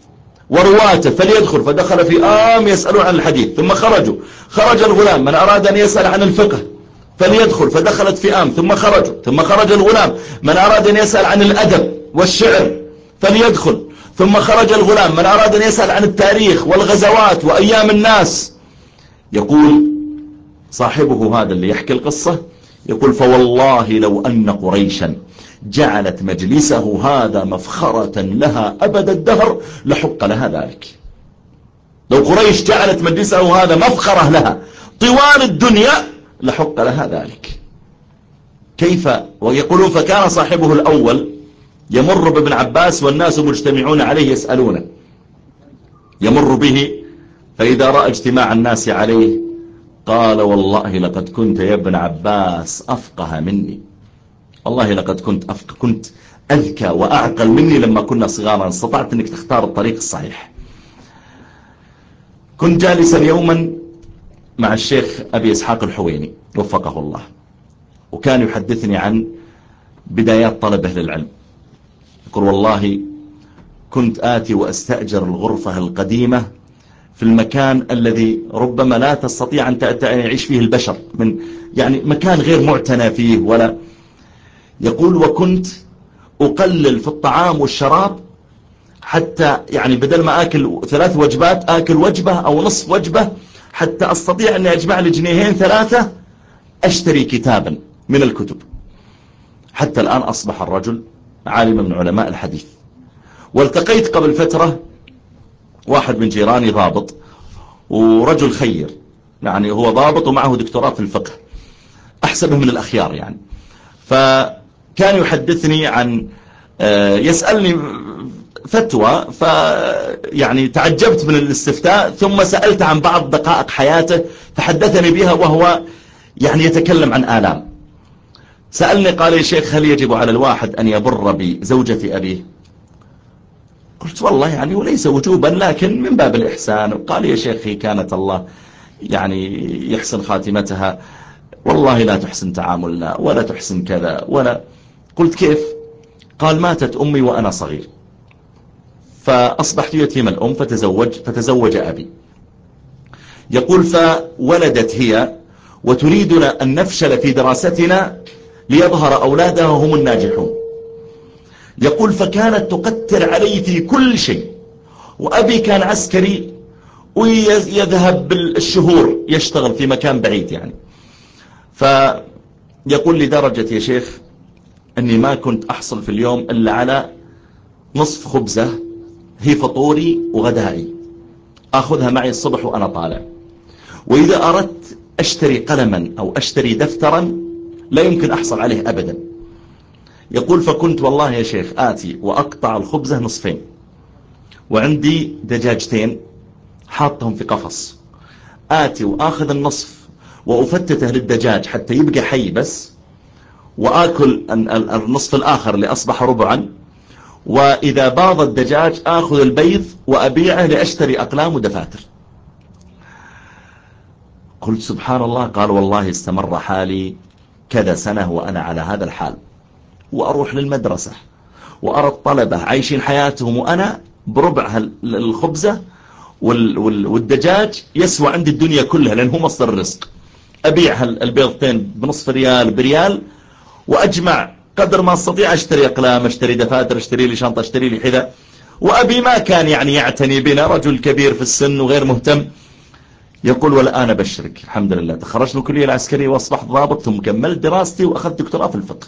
ورواته فليدخل، فدخل في آم يسألون عن الحديث ثم خرجوا. خرج الغلام من أراد أن يسأل عن الفقه فليدخل، فدخلت في آم ثم خرجوا. ثم خرج الغلام من أراد أن يسأل عن الأدب والشعر فليدخل، ثم خرج الغلام من أراد أن يسأل عن التاريخ والغزوات وأيام الناس. يقول صاحبه هذا اللي يحكي القصة يقول فوالله لو أن قريشا جعلت مجلسه هذا مفخرة لها أبد الدهر لحق لها ذلك. لو قريش جعلت مجلسه هذا مفخرة لها طوال الدنيا لحق لها ذلك. كيف؟ ويقولون فكان صاحبه الأول يمر بابن عباس والناس مجتمعون عليه يسألونه، يمر به فإذا رأى اجتماع الناس عليه قال والله لقد كنت يا ابن عباس أفقه مني، والله لقد كنت أفقه، كنت أذكى وأعقل مني لما كنا صغارا، استطعت أنك تختار الطريق الصحيح. كنت جالسا يوما مع الشيخ أبي إسحاق الحويني وفقه الله، وكان يحدثني عن بدايات طلبه للعلم. يقول والله كنت آتي وأستأجر الغرفة القديمة في المكان الذي ربما لا تستطيع أن يعيش فيه البشر، من يعني مكان غير معتنى فيه ولا. يقول وكنت أقلل في الطعام والشراب حتى يعني بدل ما آكل ثلاث وجبات آكل وجبة أو نصف وجبة حتى أستطيع أن أجمع لي جنيهين ثلاثة أشتري كتابا من الكتب. حتى الآن أصبح الرجل عالم من علماء الحديث. والتقيت قبل فترة واحد من جيراني ضابط ورجل خير، يعني هو ضابط ومعه دكتوراه في الفقه، أحسبه من الأخيار يعني. فكان يحدثني عن يسألني فتوى، فيعني تعجبت من الاستفتاء ثم سألت عن بعض دقائق حياته فحدثني بها وهو يعني يتكلم عن آلام. سألني قال يا شيخ هل يجب على الواحد أن يبر بزوجة أبيه؟ قلت والله يعني وليس وجوبا لكن من باب الإحسان. قال يا شيخ كانت الله يعني يحسن خاتمتها، والله لا تحسن تعاملنا ولا تحسن كذا ولا. قلت كيف؟ قال ماتت أمي وأنا صغير فأصبحت يتيم الأم فتزوج, فتزوج أبي. يقول فولدت هي وتريدنا أن نفشل في دراستنا ليظهر أولادها هم الناجحون. يقول فكانت تقتر علي في كل شيء، وأبي كان عسكري ويذهب بالشهور يشتغل في مكان بعيد يعني. فيقول لدرجة يا شيخ أني ما كنت أحصل في اليوم إلا على نصف خبزة هي فطوري وغدائي، أخذها معي الصبح وأنا طالع. وإذا أردت أشتري قلما أو أشتري دفترا لا يمكن أحصل عليه أبدا. يقول فكنت والله يا شيخ آتي وأقطع الخبزة نصفين، وعندي دجاجتين حاطهم في قفص، آتي وآخذ النصف وأفتته للدجاج حتى يبقى حي بس، وآكل النصف الآخر اللي أصبح ربعا، وإذا باض الدجاج آخذ البيض وأبيعه لأشتري أقلام ودفاتر. قلت سبحان الله. قال والله استمر حالي كذا سنة وأنا على هذا الحال، وأروح للمدرسة وأرى الطلبة عايشين حياتهم وأنا بربع الخبزة والدجاج يسوى عندي الدنيا كلها، لأنه هو مصدر الرزق. أبيع البيضتين بنصف ريال بريال، وأجمع قدر ما استطيع، أشتري أقلام، أشتري دفاتر، أشتري لي شنطة، أشتري لي حذاء. وأبي ما كان يعني يعتني بنا، رجل كبير في السن وغير مهتم. يقول والآن أبشرك الحمد لله تخرجت من الكلية العسكرية وأصبحت ضابط، ثم كملت دراستي وأخذت دكتوراه في الفقه.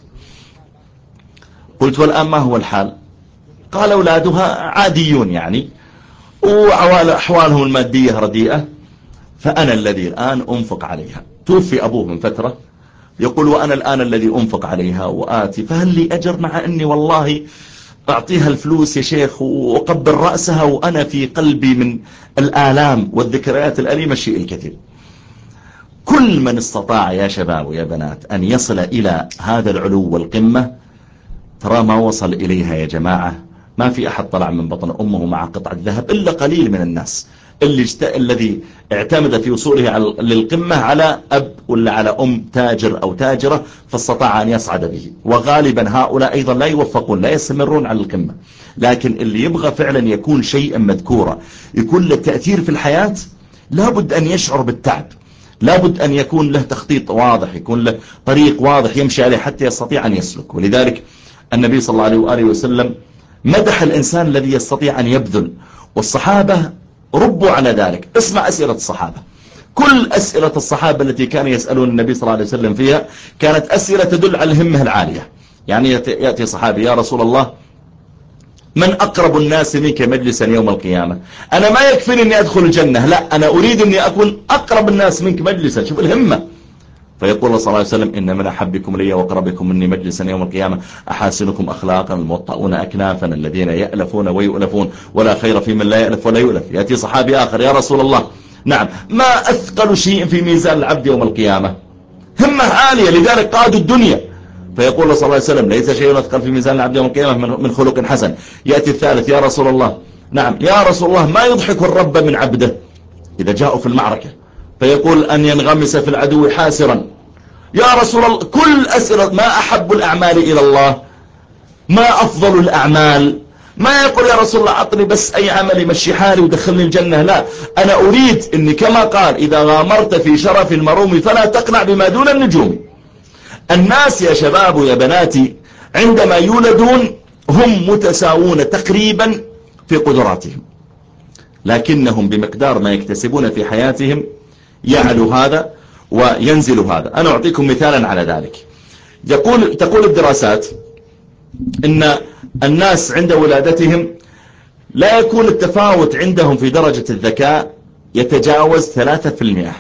قلت والآن ما هو الحال؟ قال أولادها عاديون يعني، وأحوالهم المادية رديئة، فأنا الذي الآن أنفق عليها. توفي أبوه من فترة. يقول وأنا الآن الذي أنفق عليها وآتي، فهل لي أجر مع أني والله أعطيها الفلوس يا شيخ وأقبل رأسها وأنا في قلبي من الآلام والذكريات الأليمة الشيء الكثير. كل من استطاع يا شباب ويا بنات أن يصل إلى هذا العلو والقمة، ترى ما وصل إليها يا جماعة. ما في أحد طلع من بطن أمه مع قطعة ذهب إلا قليل من الناس اللي جت... الذي اعتمد في وصوله على... للقمة على أب ولا على أم تاجر أو تاجرة فاستطاع أن يصعد به. وغالبا هؤلاء أيضا لا يوفقون، لا يستمرون على القمة. لكن اللي يبغى فعلا يكون شيئا مذكورا، يكون له تأثير في الحياة، لابد أن يشعر بالتعب، لابد أن يكون له تخطيط واضح، يكون له طريق واضح يمشي عليه حتى يستطيع أن يسلك. ولذلك النبي صلى الله عليه وآله وسلم مدح الإنسان الذي يستطيع أن يبذل، والصحابة ربوا على ذلك. اسمع أسئلة الصحابة، كل أسئلة الصحابة التي كانوا يسألون النبي صلى الله عليه وسلم فيها كانت أسئلة تدل على الهمة العالية. يعني يأتي صحابي يا رسول الله من أقرب الناس منك مجلسا يوم القيامة؟ أنا ما يكفيني أني أدخل الجنة، لا أنا أريد أني أكون أقرب الناس منك مجلسا. شوف الهمة. فيقول الله صلى الله عليه وسلم إن من أحبكم لي وقربكم مني مجلسا يوم القيامة أحاسنكم أخلاقا الموطئون أكنافا الذين يألفون ويؤلفون ولا خير في من لا يألف ولا يؤلف. يأتي صحابي آخر يا رسول الله نعم ما أثقل شيء في ميزان العبد يوم القيامة؟ همة عالية لذلك قادوا الدنيا. فيقول الله صلى الله عليه وسلم ليس شيء أثقل في ميزان العبد يوم القيامة من خلق حسن. يأتي الثالث يا رسول الله نعم يا رسول الله ما يضحك الرب من عبده إذا جاءوا في المعركة؟ فيقول أن ينغمس في العدو حاسرا. يا رسول الله كل أسئلة ما أحب الأعمال إلى الله، ما أفضل الأعمال، ما يقول يا رسول الله أعطني بس أي عمل يمشي حالي ودخلني الجنة، لا أنا أريد أني كما قال إذا غامرت في شرف المروم فلا تقنع بما دون النجوم. الناس يا شباب ويا بناتي عندما يولدون هم متساوون تقريبا في قدراتهم، لكنهم بمقدار ما يكتسبون في حياتهم يعلو هذا وينزل هذا. أنا أعطيكم مثالا على ذلك. يقول تقول الدراسات إن الناس عند ولادتهم لا يكون التفاوت عندهم في درجة الذكاء يتجاوز ثلاثة في المئة،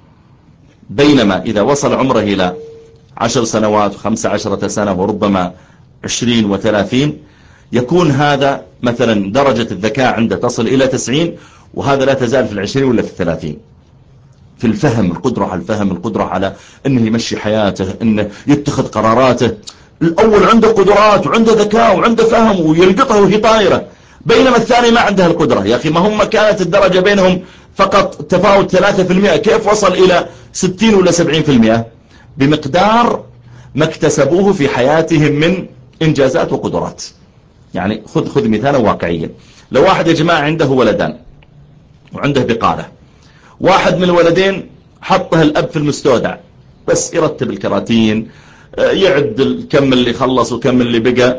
بينما إذا وصل عمره إلى عشر سنوات وخمس عشرة سنة وربما عشرين وثلاثين يكون هذا مثلا درجة الذكاء عنده تصل إلى تسعين، وهذا لا تزال في العشرين ولا في الثلاثين. في الفهم، القدرة على الفهم، القدرة على أنه يمشي حياته، أنه يتخذ قراراته. الأول عنده قدرات وعنده ذكاء وعنده فهم ويلقطها وهي طائرة، بينما الثاني ما عنده القدرة. يا أخي ما هم كانت الدرجة بينهم فقط تفاوت ثلاثة في المئة، كيف وصل إلى ستين ولا سبعين في المئة؟ بمقدار ما اكتسبوه في حياتهم من إنجازات وقدرات. يعني خذ خذ مثالا واقعيا. لو واحد يا جماعة عنده ولدان وعنده بقالة، واحد من الولدين حطه الأب في المستودع بس يرتب الكراتين، يعد كم اللي خلص وكم اللي بقى،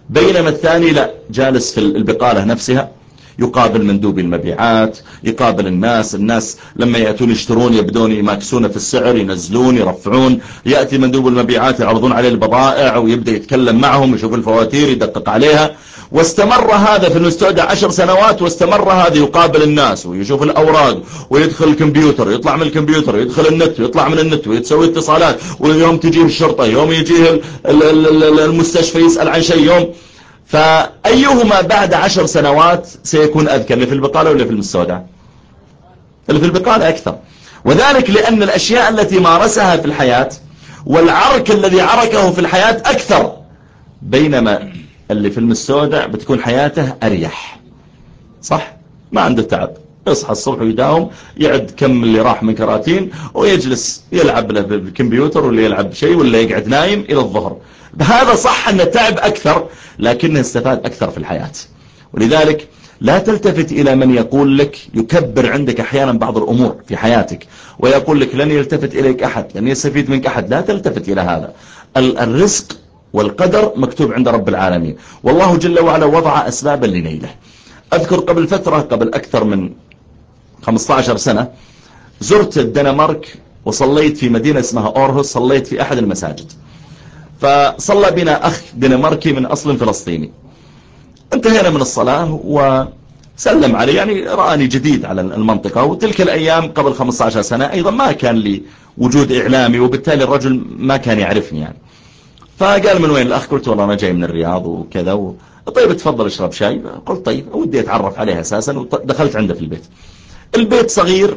بينما الثاني لا، جالس في البقالة نفسها، يقابل مندوبي المبيعات، يقابل الناس الناس لما يأتون يشترون يبدون يماكسون في السعر، ينزلون يرفعون، يأتي مندوب المبيعات يعرضون عليه البضائع ويبدأ يتكلم معهم، يشوف الفواتير يدقق عليها. واستمر هذا في المستودع عشر سنوات، واستمر هذا يقابل الناس ويشوف الأوراق ويدخل الكمبيوتر، يطلع من الكمبيوتر، يدخل النت ويطلع من النت ويتسوي اتصالات، ويوم تجيه الشرطة، يوم يجيه المستشفى يسأل عن شيء، يوم. فأيهما بعد عشر سنوات سيكون أذكى، اللي في البقالة ولا في المستودع؟ اللي في البقالة أكثر. وذلك لأن الأشياء التي مارسها في الحياة والعرك الذي عركه في الحياة أكثر، بينما اللي في المستودع بتكون حياته أريح. صح؟ ما عنده تعب، يصحى الصبح ويداوم، يعد كم اللي راح من كراتين، ويجلس يلعب له بالكمبيوتر ولا يلعب شيء ولا يقعد نايم إلى الظهر. هذا صح أنه تعب أكثر، لكنه استفاد أكثر في الحياة. ولذلك لا تلتفت إلى من يقول لك، يكبر عندك أحيانا بعض الأمور في حياتك ويقول لك لن يلتفت إليك أحد، لن يستفيد منك أحد. لا تلتفت إلى هذا. الرزق والقدر مكتوب عند رب العالمين، والله جل وعلا وضع أسبابا لنيله. أذكر قبل فترة، قبل أكثر من خمسة عشر سنة، زرت الدنمارك وصليت في مدينة اسمها أورهوس، صليت في أحد المساجد. فصلى بنا أخ دنماركي من أصل فلسطيني. انتهينا من الصلاة وسلم علي، يعني رآني جديد على المنطقة، وتلك الأيام قبل خمسة عشر سنة أيضا ما كان لي وجود إعلامي، وبالتالي الرجل ما كان يعرفني يعني. فقال من وين الأخ؟ قلت والله أنا جاي من الرياض وكذا و... طيب تفضل اشرب شاي. قلت طيب، ودي أتعرف عليه أساسا، ودخلت عنده في البيت. البيت صغير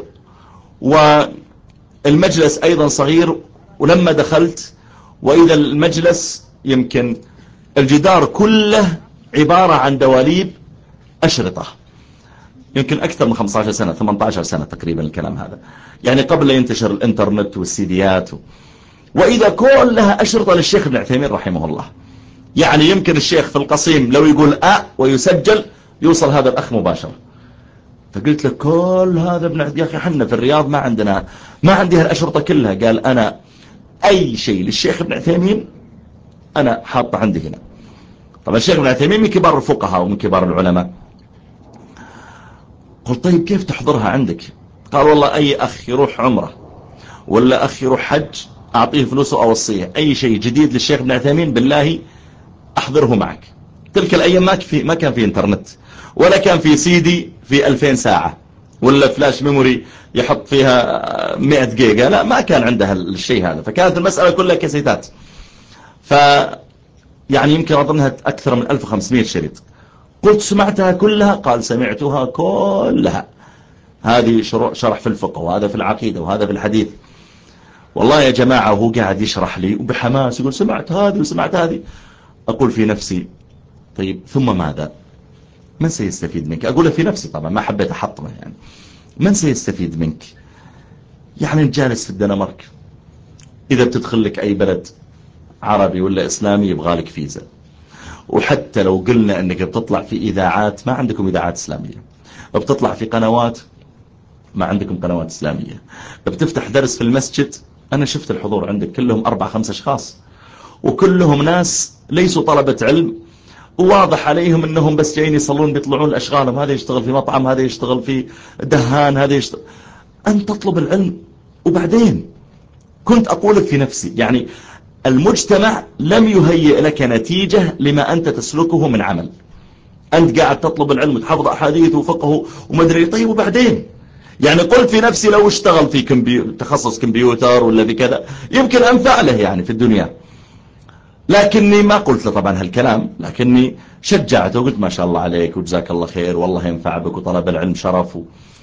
والمجلس أيضا صغير، ولما دخلت وإذا المجلس يمكن الجدار كله عبارة عن دواليب أشرطة، يمكن أكثر من خمسة عشر سنة، ثمانية عشر سنة تقريبا الكلام هذا، يعني قبل ينتشر الانترنت والسيديات و... وإذا كلها أشرطة للشيخ ابن عثيمين رحمه الله. يعني يمكن الشيخ في القصيم لو يقول أ ويسجل يوصل هذا الأخ مباشرة. فقلت له كل هذا ابن عثيمين؟ يا أخي حنا في الرياض ما عندنا، ما عندي هالأشرطة كلها. قال أنا أي شيء للشيخ ابن عثيمين أنا حاطه عندي هنا. طبعا الشيخ ابن عثيمين من كبار الفقهاء ومن كبار العلماء. قلت طيب كيف تحضرها عندك؟ قال والله أي أخ يروح عمره ولا أخ يروح حج أعطيه فلوسه وأوصيه، أي شيء جديد للشيخ ابن عثيمين بالله أحضره معك. تلك الأيام ما, في ما كان في انترنت، ولا كان في سيدي في ألفين ساعة، ولا فلاش ميموري يحط فيها مئة جيجا، لا ما كان عندها الشيء هذا. فكانت المسألة كلها كاسيتات. ف يعني يمكن أظنها أكثر من ألف وخمسمائة شريط. قلت سمعتها كلها؟ قال سمعتها كلها. هذه شرح في الفقه، وهذا في العقيدة، وهذا في الحديث. والله يا جماعة هو قاعد يشرح لي وبحماس يقول سمعت هذه وسمعت هذه. أقول في نفسي طيب ثم ماذا؟ من سيستفيد منك؟ أقول في نفسي طبعا، ما حبيت أحطمه يعني. من سيستفيد منك؟ يعني انت جالس في الدنمارك، إذا بتدخل لك أي بلد عربي ولا إسلامي يبغى لك فيزا. وحتى لو قلنا أنك بتطلع في إذاعات، ما عندكم إذاعات إسلامية. بتطلع في قنوات، ما عندكم قنوات إسلامية. بتفتح درس في المسجد، أنا شفت الحضور عندك كلهم أربع خمس أشخاص، وكلهم ناس ليسوا طلبة علم، وواضح عليهم أنهم بس جايين يصلون بيطلعون لأشغالهم. هذا يشتغل في مطعم، هذا يشتغل في دهان، هذا يشتغل. أن تطلب العلم. وبعدين كنت أقول في نفسي يعني المجتمع لم يهيئ لك نتيجة لما أنت تسلكه من عمل. أنت قاعد تطلب العلم وتحفظ أحاديث وفقه ومدري. طيب وبعدين؟ يعني قلت في نفسي لو اشتغل في كمبيو... تخصص كمبيوتر ولا في كذا يمكن أنفع له يعني في الدنيا. لكني ما قلت له طبعا هالكلام، لكني شجعته وقلت ما شاء الله عليك وجزاك الله خير والله ينفع بك وطلب العلم شرف.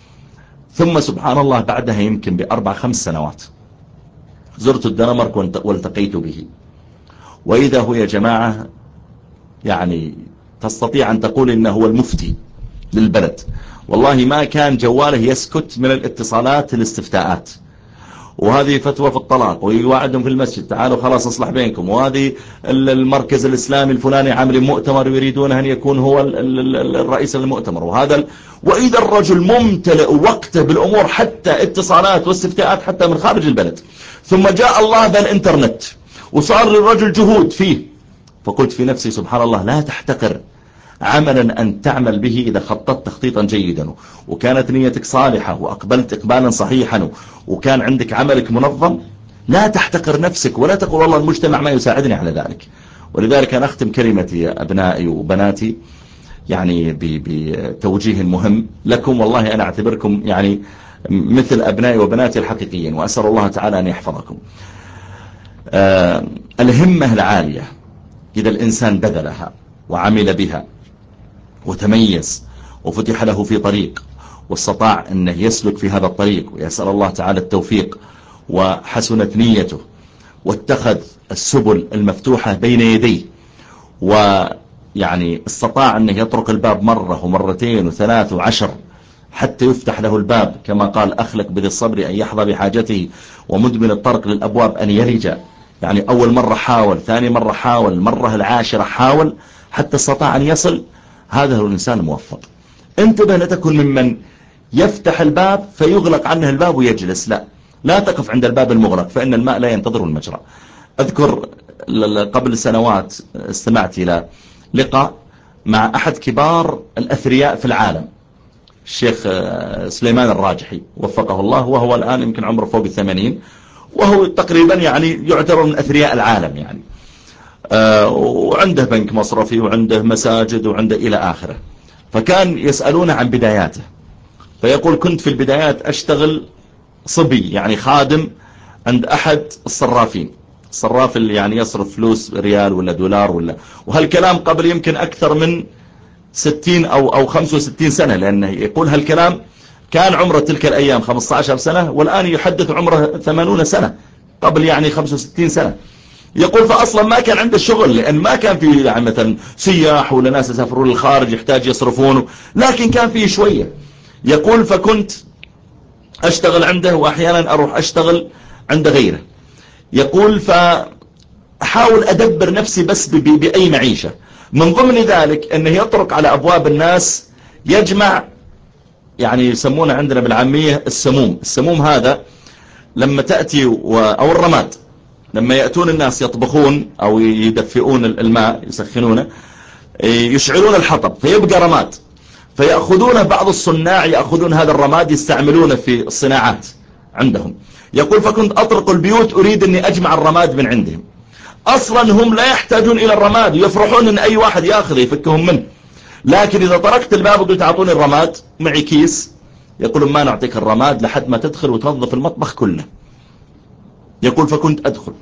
ثم سبحان الله بعدها يمكن بأربع خمس سنوات زرت الدنمارك والتقيت به، وإذا هو يا جماعة يعني تستطيع أن تقول إنه هو المفتي للبلد. والله ما كان جواله يسكت من الاتصالات الاستفتاءات، وهذه فتوى في الطلاق، ويوعدهم في المسجد تعالوا خلاص اصلح بينكم، وهذه المركز الإسلامي الفلاني عامل مؤتمر يريدون أن يكون هو الرئيس المؤتمر، وهذا. وإذا الرجل ممتلئ وقته بالأمور، حتى اتصالات واستفتاءات حتى من خارج البلد. ثم جاء الله بالإنترنت وصار للرجل جهود فيه، فقلت في نفسي سبحان الله لا تحتقر عملا أن تعمل به إذا خططت تخطيطا جيدا وكانت نيتك صالحة وأقبلت إقبالا صحيحا وكان عندك عملك منظم، لا تحتقر نفسك ولا تقول والله المجتمع ما يساعدني على ذلك. ولذلك أنا أختم كلمتي يا أبنائي وبناتي يعني بتوجيه مهم لكم، والله أنا أعتبركم يعني مثل أبنائي وبناتي الحقيقيين، وأسأل الله تعالى أن يحفظكم. آه الهمة العالية إذا الإنسان بذلها وعمل بها وتميز وفتح له في طريق واستطاع أنه يسلك في هذا الطريق ويسأل الله تعالى التوفيق، وحسنت نيته واتخذ السبل المفتوحة بين يديه، ويعني استطاع أنه يطرق الباب مرة ومرتين وثلاث وعشر حتى يفتح له الباب، كما قال أخلق بذي الصبر أن يحظى بحاجته ومدمن الطرق للأبواب أن يلج. يعني أول مرة حاول، ثاني مرة حاول، المرة العاشرة حاول حتى استطاع أن يصل. هذا هو الإنسان الموفق. انتبه لا تكن ممن يفتح الباب فيغلق عنه الباب ويجلس، لا لا تقف عند الباب المغلق فإن الماء لا ينتظر المجرى. أذكر قبل سنوات استمعت إلى لقاء مع أحد كبار الأثرياء في العالم، الشيخ سليمان الراجحي وفقه الله، وهو الآن يمكن عمره فوق الثمانين، وهو تقريبا يعني يعتبر من أثرياء العالم يعني، آه وعنده بنك مصرفي وعنده مساجد وعنده إلى آخره. فكان يسألون عن بداياته، فيقول كنت في البدايات أشتغل صبي يعني خادم عند أحد الصرافين، الصراف اللي يعني يصرف فلوس ريال ولا دولار ولا، وهالكلام قبل يمكن أكثر من ستين أو أو خمسة وستين سنة، لأنه يقول هالكلام كان عمره تلك الأيام خمسة عشر سنة، والآن يحدث عمره ثمانين سنة، قبل يعني خمسة وستين سنة. يقول فأصلا ما كان عنده شغل، لأن ما كان فيه يعني مثلا سياح ولا ناس يسافرون للخارج يحتاج يصرفونه، لكن كان فيه شوية. يقول فكنت أشتغل عنده وأحيانا أروح أشتغل عند غيره. يقول فأحاول أدبر نفسي بس بأي معيشة، من ضمن ذلك أنه يطرق على أبواب الناس، يجمع يعني يسمونه عندنا بالعامية السموم. السموم هذا لما تأتي و... أو الرماد، لما يأتون الناس يطبخون أو يدفئون الماء يسخنونه، يشعلون الحطب فيبقى رماد، فيأخذونه بعض الصناع يأخذون هذا الرماد يستعملونه في الصناعات عندهم. يقول فكنت أطرق البيوت أريد أني أجمع الرماد من عندهم، أصلا هم لا يحتاجون إلى الرماد ويفرحون أن أي واحد يأخذ يفكهم منه، لكن إذا طرقت الباب وقلت أعطوني الرماد معي كيس، يقولون ما نعطيك الرماد لحد ما تدخل وتنظف المطبخ كله. يقول فكنت أدخل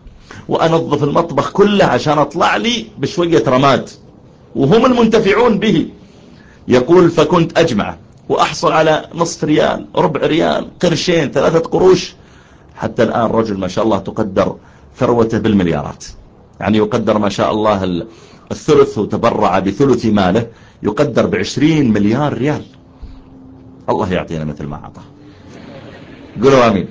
وأنظف المطبخ كله عشان أطلع لي بشوية رماد وهم المنتفعون به. يقول فكنت أجمعه وأحصل على نصف ريال، ربع ريال، قرشين، ثلاثة قروش، حتى الآن رجل ما شاء الله تقدر ثروته بالمليارات، يعني يقدر ما شاء الله الثلث، وتبرع بثلث ماله يقدر بعشرين مليار ريال. الله يعطينا مثل ما أعطاه، قولوا آمين.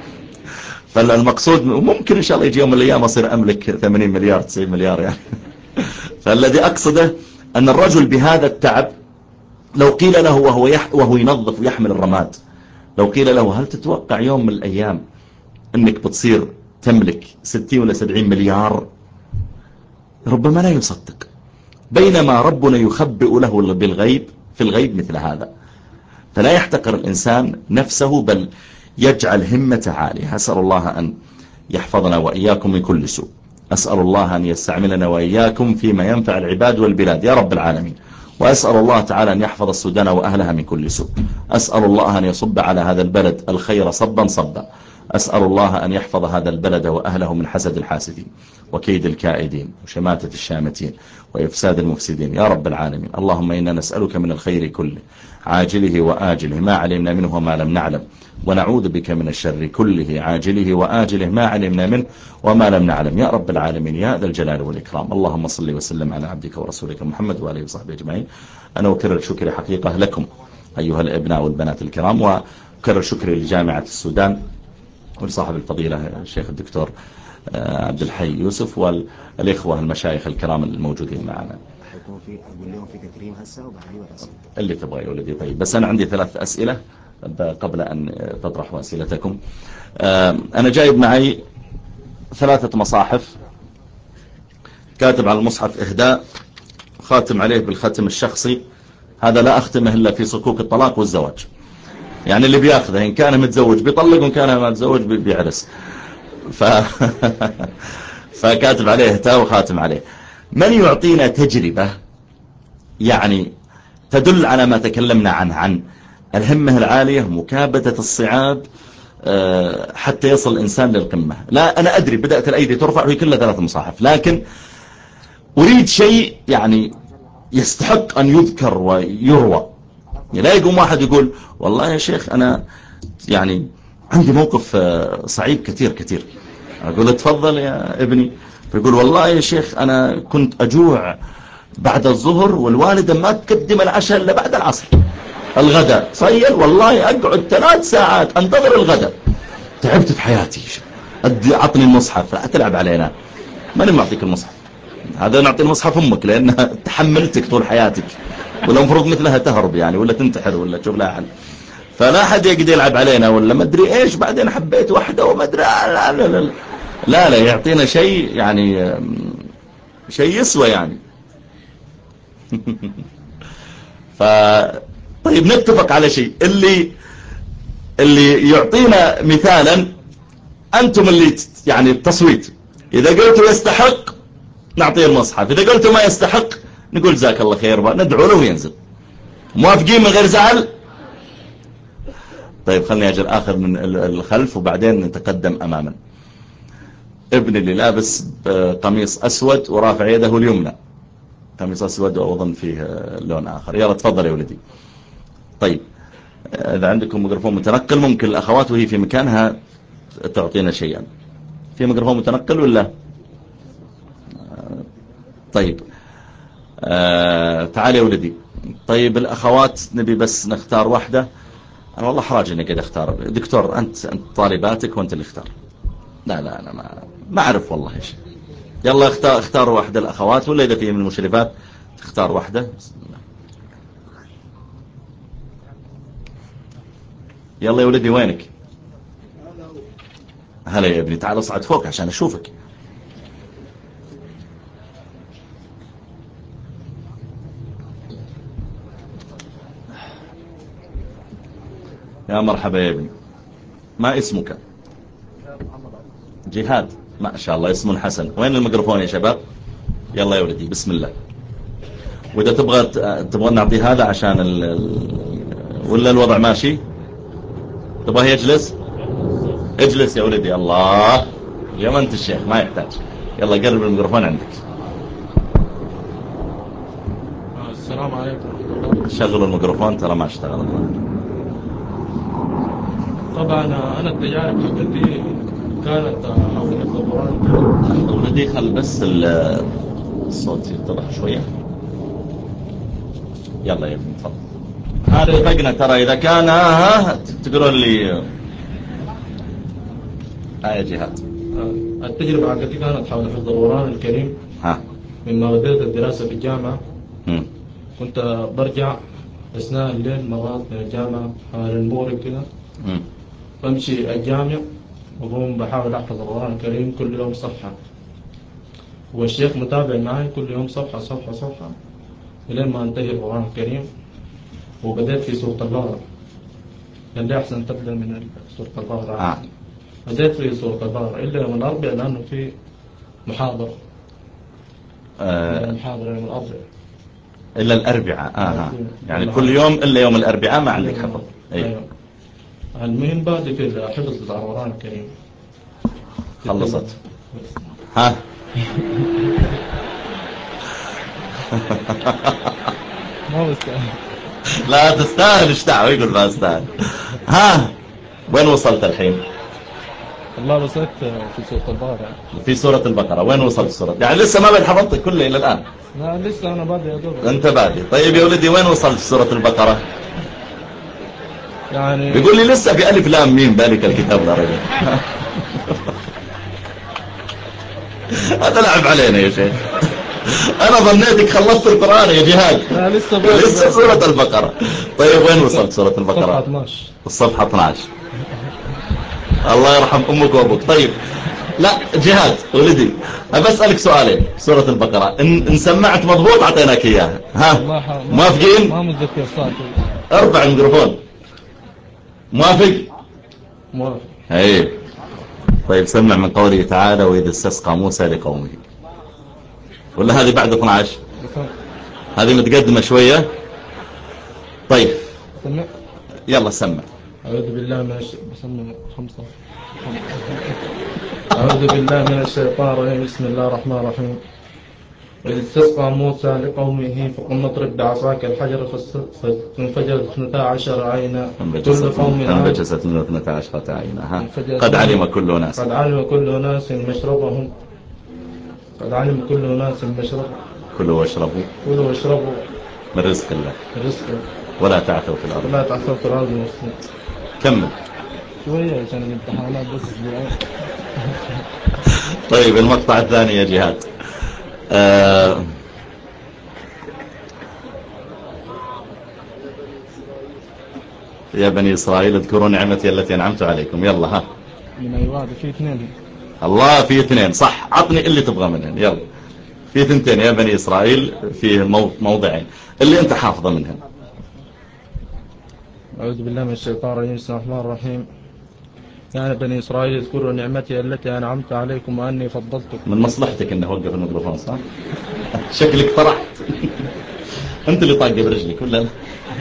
فالمقصود ممكن إن شاء الله يجي يوم من الأيام أصير أملك ثمانين مليار تسعين مليار يعني. فالذي أقصده أن الرجل بهذا التعب لو قيل له وهو, يح وهو ينظف ويحمل الرماد، لو قيل له هل تتوقع يوم من الأيام أنك بتصير تملك ستين ولا سبعين مليار، ربما لا يصدق، بينما ربنا يخبئ له بالغيب في الغيب مثل هذا. فلا يحتقر الإنسان نفسه بل يجعل همته عالية. أسأل الله أن يحفظنا وإياكم من كل سوء، أسأل الله أن يستعملنا وإياكم فيما ينفع العباد والبلاد يا رب العالمين، وأسأل الله تعالى أن يحفظ السودان وأهلها من كل سوء، أسأل الله أن يصب على هذا البلد الخير صبا صبا، أسأل الله أن يحفظ هذا البلد وأهله من حسد الحاسدين وكيد الكائدين وشماتة الشامتين وإفساد المفسدين يا رب العالمين. اللهم إنا نسألك من الخير كله عاجله وآجله ما علمنا منه وما لم نعلم، ونعوذ بك من الشر كله عاجله وآجله ما علمنا منه وما لم نعلم يا رب العالمين يا ذا الجلال والإكرام. اللهم صل وسلم على عبدك ورسولك محمد وآله وصحبه أجمعين. أنا أكرر شكري حقيقة لكم أيها الأبناء والبنات الكرام، وأكرر شكري لجامعة السودان ولصاحب الفضيلة الشيخ الدكتور عبد الحي يوسف والإخوة المشايخ الكرام الموجودين معنا. حيكون في أقول لهم في تكريم هسه وبعدين أسئلة اللي تبغى يا ولدي. طيب بس أنا عندي ثلاث أسئلة قبل أن تطرحوا أسئلتكم. أنا جايب معي ثلاثة مصاحف كاتب على المصحف إهداء، خاتم عليه بالختم الشخصي، هذا لا أختمه إلا في صكوك الطلاق والزواج. يعني اللي بياخذه إن كان متزوج بيطلق وإن كان ما متزوج بيعرس. ف... فكاتب عليه إهداء وخاتم عليه. من يعطينا تجربة يعني تدل على ما تكلمنا عنه، عن الهمة العالية، مكابدة الصعاب حتى يصل الإنسان للقمة. لا أنا أدري بدأت الأيدي ترفع وهي كلها ثلاث مصاحف، لكن أريد شيء يعني يستحق أن يذكر ويروى. لا يقوم واحد يقول والله يا شيخ أنا يعني عندي موقف صعيب كثير كثير. أقول تفضل يا ابني. فيقول والله يا شيخ أنا كنت أجوع بعد الظهر والوالدة ما تقدم العشاء إلا بعد العصر، الغداء صيل والله أقعد ثلاث ساعات أنتظر الغداء، تعبت في حياتي، أعطني المصحف. لا تلعب علينا، ماني معطيك المصحف، هذا نعطي المصحف أمك لأنها تحملتك طول حياتك، ولا مفروض مثلها تهرب يعني، ولا تنتحر ولا تشوف لها حل. فلا حد يقدر يلعب علينا ولا ما أدري إيش، بعدين حبيت واحدة وما أدري. لا لا لا, لا, لا يعطينا شيء يعني شيء يسوى يعني. ف طيب نتفق على شيء، اللي اللي يعطينا مثالا أنتم اللي يعني التصويت، إذا قلتوا يستحق نعطيه المصحف، إذا قلتوا ما يستحق نقول جزاك الله خير ندعو له وينزل. موافقين من غير زعل؟ طيب خلني أجل آخر من الخلف وبعدين نتقدم أماما. ابن اللي لابس قميص أسود ورافع يده اليمنى، قميص أسود وأظن فيه لون آخر. يلا تفضل يا ولدي. طيب إذا عندكم ميكروفون متنقل ممكن الأخوات وهي في مكانها تعطينا شيئا. في ميكروفون متنقل ولا؟ طيب آه تعال يا ولدي. طيب الأخوات نبي بس نختار واحدة. أنا والله حراج إني قد أختار. دكتور أنت أنت طالباتك وأنت اللي اختار. لا لا أنا ما ما أعرف والله إيش. يلا اختار اختار واحدة الأخوات، ولا إذا في من المشرفات تختار واحدة. بسم الله. يلا يا ولدي وينك؟ هلا يا ابني، تعال اصعد فوق عشان أشوفك. يا مرحبا يا ابني، ما اسمك؟ جهاد، ما شاء الله اسم حسن. وين الميكروفون يا شباب؟ يلا يا ولدي بسم الله. وإذا تبغى تبغى نعطي هذا عشان ال... ولا الوضع ماشي؟ تبغى يجلس؟ اجلس يا ولدي. الله يا ما انت الشيخ ما يحتاج. يلا قرب الميكروفون عندك. السلام عليكم. شغلوا الميكروفون ترى ما اشتغل. طبعا انا التجارب حقتي كانت حول القرآن. ولدي خل بس الصوت يتضح شوية. يلا يا ابني تفضل. هذا اتفقنا ترى إذا كان ها تقولون لي آية جهاد. التجربة حقتي كانت حول حفظ القرآن الكريم. ها مما بدأت الدراسة في الجامعة. هم. كنت برجع أثناء الليل مرات من الجامعة حوالي المغرب كده، بمشي الجامع وقوم بحاول أحفظ القرآن الكريم كل يوم صفحة، والشيخ متابع معي كل يوم صفحة صفحة صفحة إلين ما انتهي القرآن الكريم. وبدأت في سورة البقرة، كان لي أحسن تبدأ من سورة البقرة. آه. بدأت في سورة البقرة إلا يوم الأربعاء لأنه في محاضرة. آه. محاضرة يوم الأربعاء إلا الأربعاء. آه. يعني كل يوم إلا يوم الأربعاء ما عندك حفظ. أيوة. المهم بعد في حفظ القرآن الكريم خلصت. ها ما بستاهل. لا تستاهل، ايش دعوه يقول ما استاهل. ها وين وصلت الحين؟ والله وصلت في سورة البقرة. في سورة البقرة وين وصلت سورة؟ يعني لسه ما بد حفظت كله إلى الآن؟ لا لسه أنا بادئ يا دوب. أنت بادئ. طيب يا ولدي وين وصلت في سورة البقرة؟ يعني بيقول لي لسه في ألف لام ميم ذلك الكتاب العربي. هذا لعب علينا يا شيخ. أنا ظنيتك خلصت القرآن يا جهاد. لا لسه لسه سورة البقرة. طيب وين وصلت سورة البقرة؟ صفحة اثناشر. الصفحة اثناشر. الله يرحم أمك وأبوك. طيب لا جهاد ولدي بسألك سؤالين سورة البقرة إن, إن سمعت مضبوط أعطيناك إياها. ها موافقين؟ ما متذكر صوتي. ارفع الميكروفون. موافق؟ موافق. ايه طيب سمع من قوله تعالى وإذ استسقى موسى لقومه. ولا هذه بعد اثنا عشر؟ هذه متقدمة شوية. طيب سمع. يلا سمع. أعوذ بالله من الشيطان خمسة أعوذ بالله من الشيطان الرجيم. بسم الله الرحمن الرحيم. وإذ استسقى موسى لقومه فقلنا اضرب بعصاك الحجر فانفجرت اثنتا عشر عينا كل قوم فانبجست منه اثنتا عشرة عينا. قد علم كل ناس قد علم كل ناس مشربهم قد علم كل ناس مشربهم كلوا واشربوا كلوا واشربوا من رزق الله من رزق الله ولا تعثوا في الأرض ولا تعثوا في الأرض مفسدين. كمل شوية عشان الامتحانات بس. طيب المقطع الثاني يا جهاد. آه يا بني إسرائيل اذكروا نعمتي التي أنعمت عليكم. يلا ها من أيوة في اثنين. الله في اثنين صح. عطني اللي تبغى منهن. يلا في اثنتين يا بني إسرائيل في موضعين اللي أنت حافظه منهن. أعوذ بالله من الشيطان الرجيم. بسم الله الرحمن الرحيم. يا بني إسرائيل اذكروا نعمتي التي أنعمت عليكم وأني فضلتكم. من مصلحتك أنه وقف الميكروفون صح؟ شكلك فرحت. أنت اللي طاقة برجلك ولا لا؟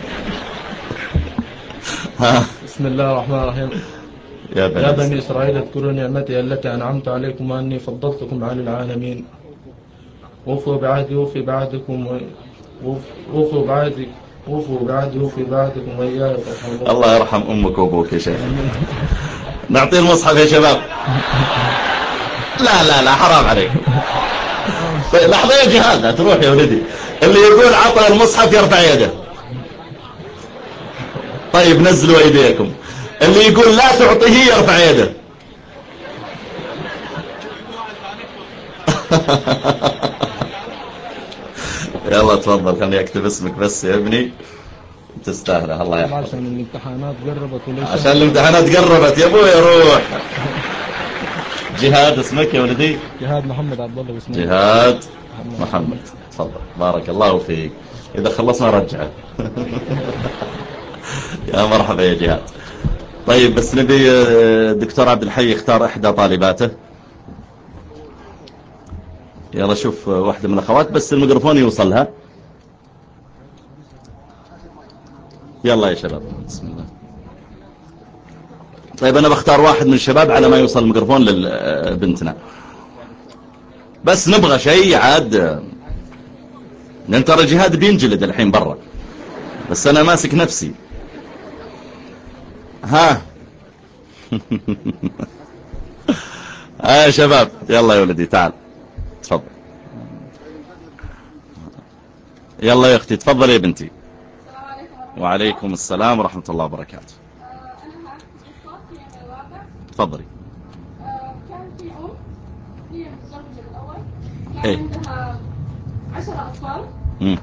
بسم الله الرحمن الرحيم. يا بني, يا بني إسرائيل اذكروا نعمتي التي أنعمت عليكم وأني فضلتكم على العالمين. وفوا بعهدي وفي بعهدكم وفوا بعهدي وفوا بعهدي وفي بعهدكم وإياي فارحبون. الله يرحم أمك وأبوك يا شيخ. نعطيه المصحف يا شباب. لا لا لا حرام عليك. طيب لحظة يا جهاد لا تروح يا ولدي. اللي يقول عطى المصحف يرفع يده. طيب نزلوا ايديكم. اللي يقول لا تعطيه يرفع يده. يلا تفضل خليني اكتب اسمك بس يا ابني. تستاهله الله يحفظك. عشان الامتحانات قربت وليش عشان الامتحانات قربت يا ابوي روح. جهاد اسمك يا ولدي؟ جهاد محمد عبد الله بسم الله. جهاد محمد تفضل بارك الله فيك. إذا خلصنا رجعه. يا مرحبا يا جهاد. طيب بس نبي الدكتور عبد الحي يختار إحدى طالباته. يلا شوف واحدة من الأخوات بس الميكروفون يوصلها. يلا يا شباب بسم الله. طيب أنا بختار واحد من الشباب على ما يوصل الميكروفون لبنتنا. بس نبغى شيء عاد لأن ترى جهاد بينجلد الحين برا بس أنا ماسك نفسي. ها ها يا شباب يلا يا ولدي تعال تفضل. يلا يا أختي تفضل يا بنتي. وعليكم السلام ورحمة الله وبركاته. تفضلي. كان في أم هي متزوجة الأول كان إيه؟ عندها عشرة أطفال. امم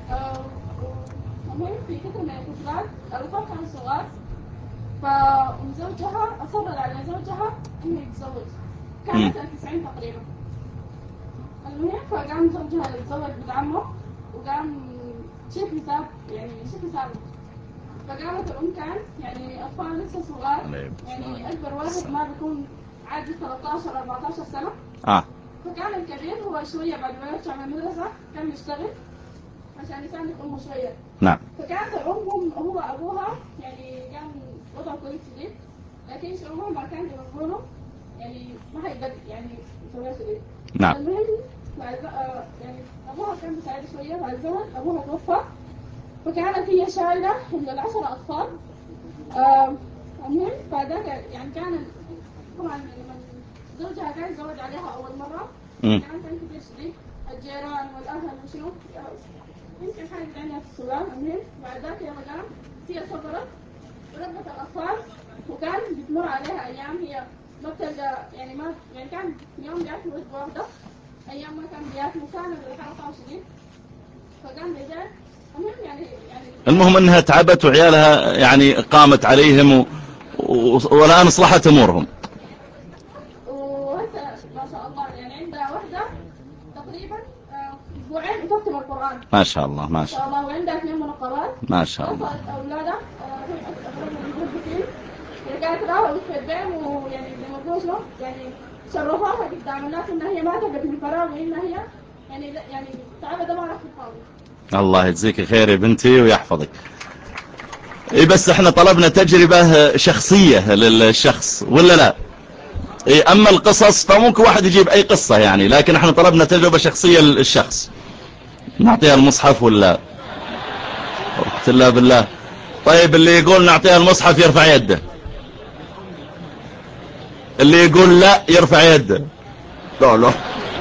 المهم في كثر من الطفلات الأطفال كانوا صغار فزوجها أصر على زوجها إنه يتزوج. كانت سنة تسعين تقريبا. المهم فقام زوجها يتزوج بنت عمه وقام شيخ حساب يعني شيخ حساب. فقامت الأم كان يعني أطفال لسه صغار يعني أكبر واحد ما بيكون عادي ثلاثة عشر أربعة عشر سنة. آه. فكان الكبير هو شوية بعد ما يرجع من المدرسة كان يشتغل عشان يساعد أمه شوية. نعم. فكانت الأم هو أبوها يعني كان وضعه كويس جدا لكن شعوره ما كان يقولوا يعني ما هيقدر يعني يسوي شيء. نعم. المهم يعني أبوها كان بيساعد شوية بعد زمن أبوها توفى فكانت هي شايلة من العشر أطفال. آه المهم فذاك يعني كان طبعا لما زوجها كان يتزوج عليها أول مرة كان كان كثير شديد الجيران والأهل وشنو يمكن حاجة ثانية في السودان. المهم بعد ذاك يوم قام هي صبرت وربت الأطفال وكان بتمر عليها أيام هي ما بتلقى يعني ما يعني كان يوم بياكلوا وجبة واحدة أيام ما كان بياكلوا كان الحرارة طبعا شديد فقام بيجان. المهم يعني يعني المهم انها تعبت وعيالها يعني قامت عليهم و... و... والان اصلحت امورهم. وهسه اسبوعين وتختم القران ما شاء الله ما ما شاء شاء الله الله، وعندها اثنين منقبات ما شاء الله. وصلت اولادها المدرسين هي كانت راويه في البيع، ويعني زي ما تقول شنو يعني شرفوها قدام الناس انها هي ما تبقى في الفراغ، وانها هي يعني يعني تعبت دمارك في الفاضي. الله يجزيك خير يا بنتي ويحفظك. اي بس احنا طلبنا تجربة شخصية للشخص ولا لا؟ اي اما القصص فممكن واحد يجيب اي قصة يعني، لكن احنا طلبنا تجربة شخصية للشخص. نعطيها المصحف ولا وقت الله بالله؟ طيب اللي يقول نعطيها المصحف يرفع يده، اللي يقول لا يرفع يده. لا لا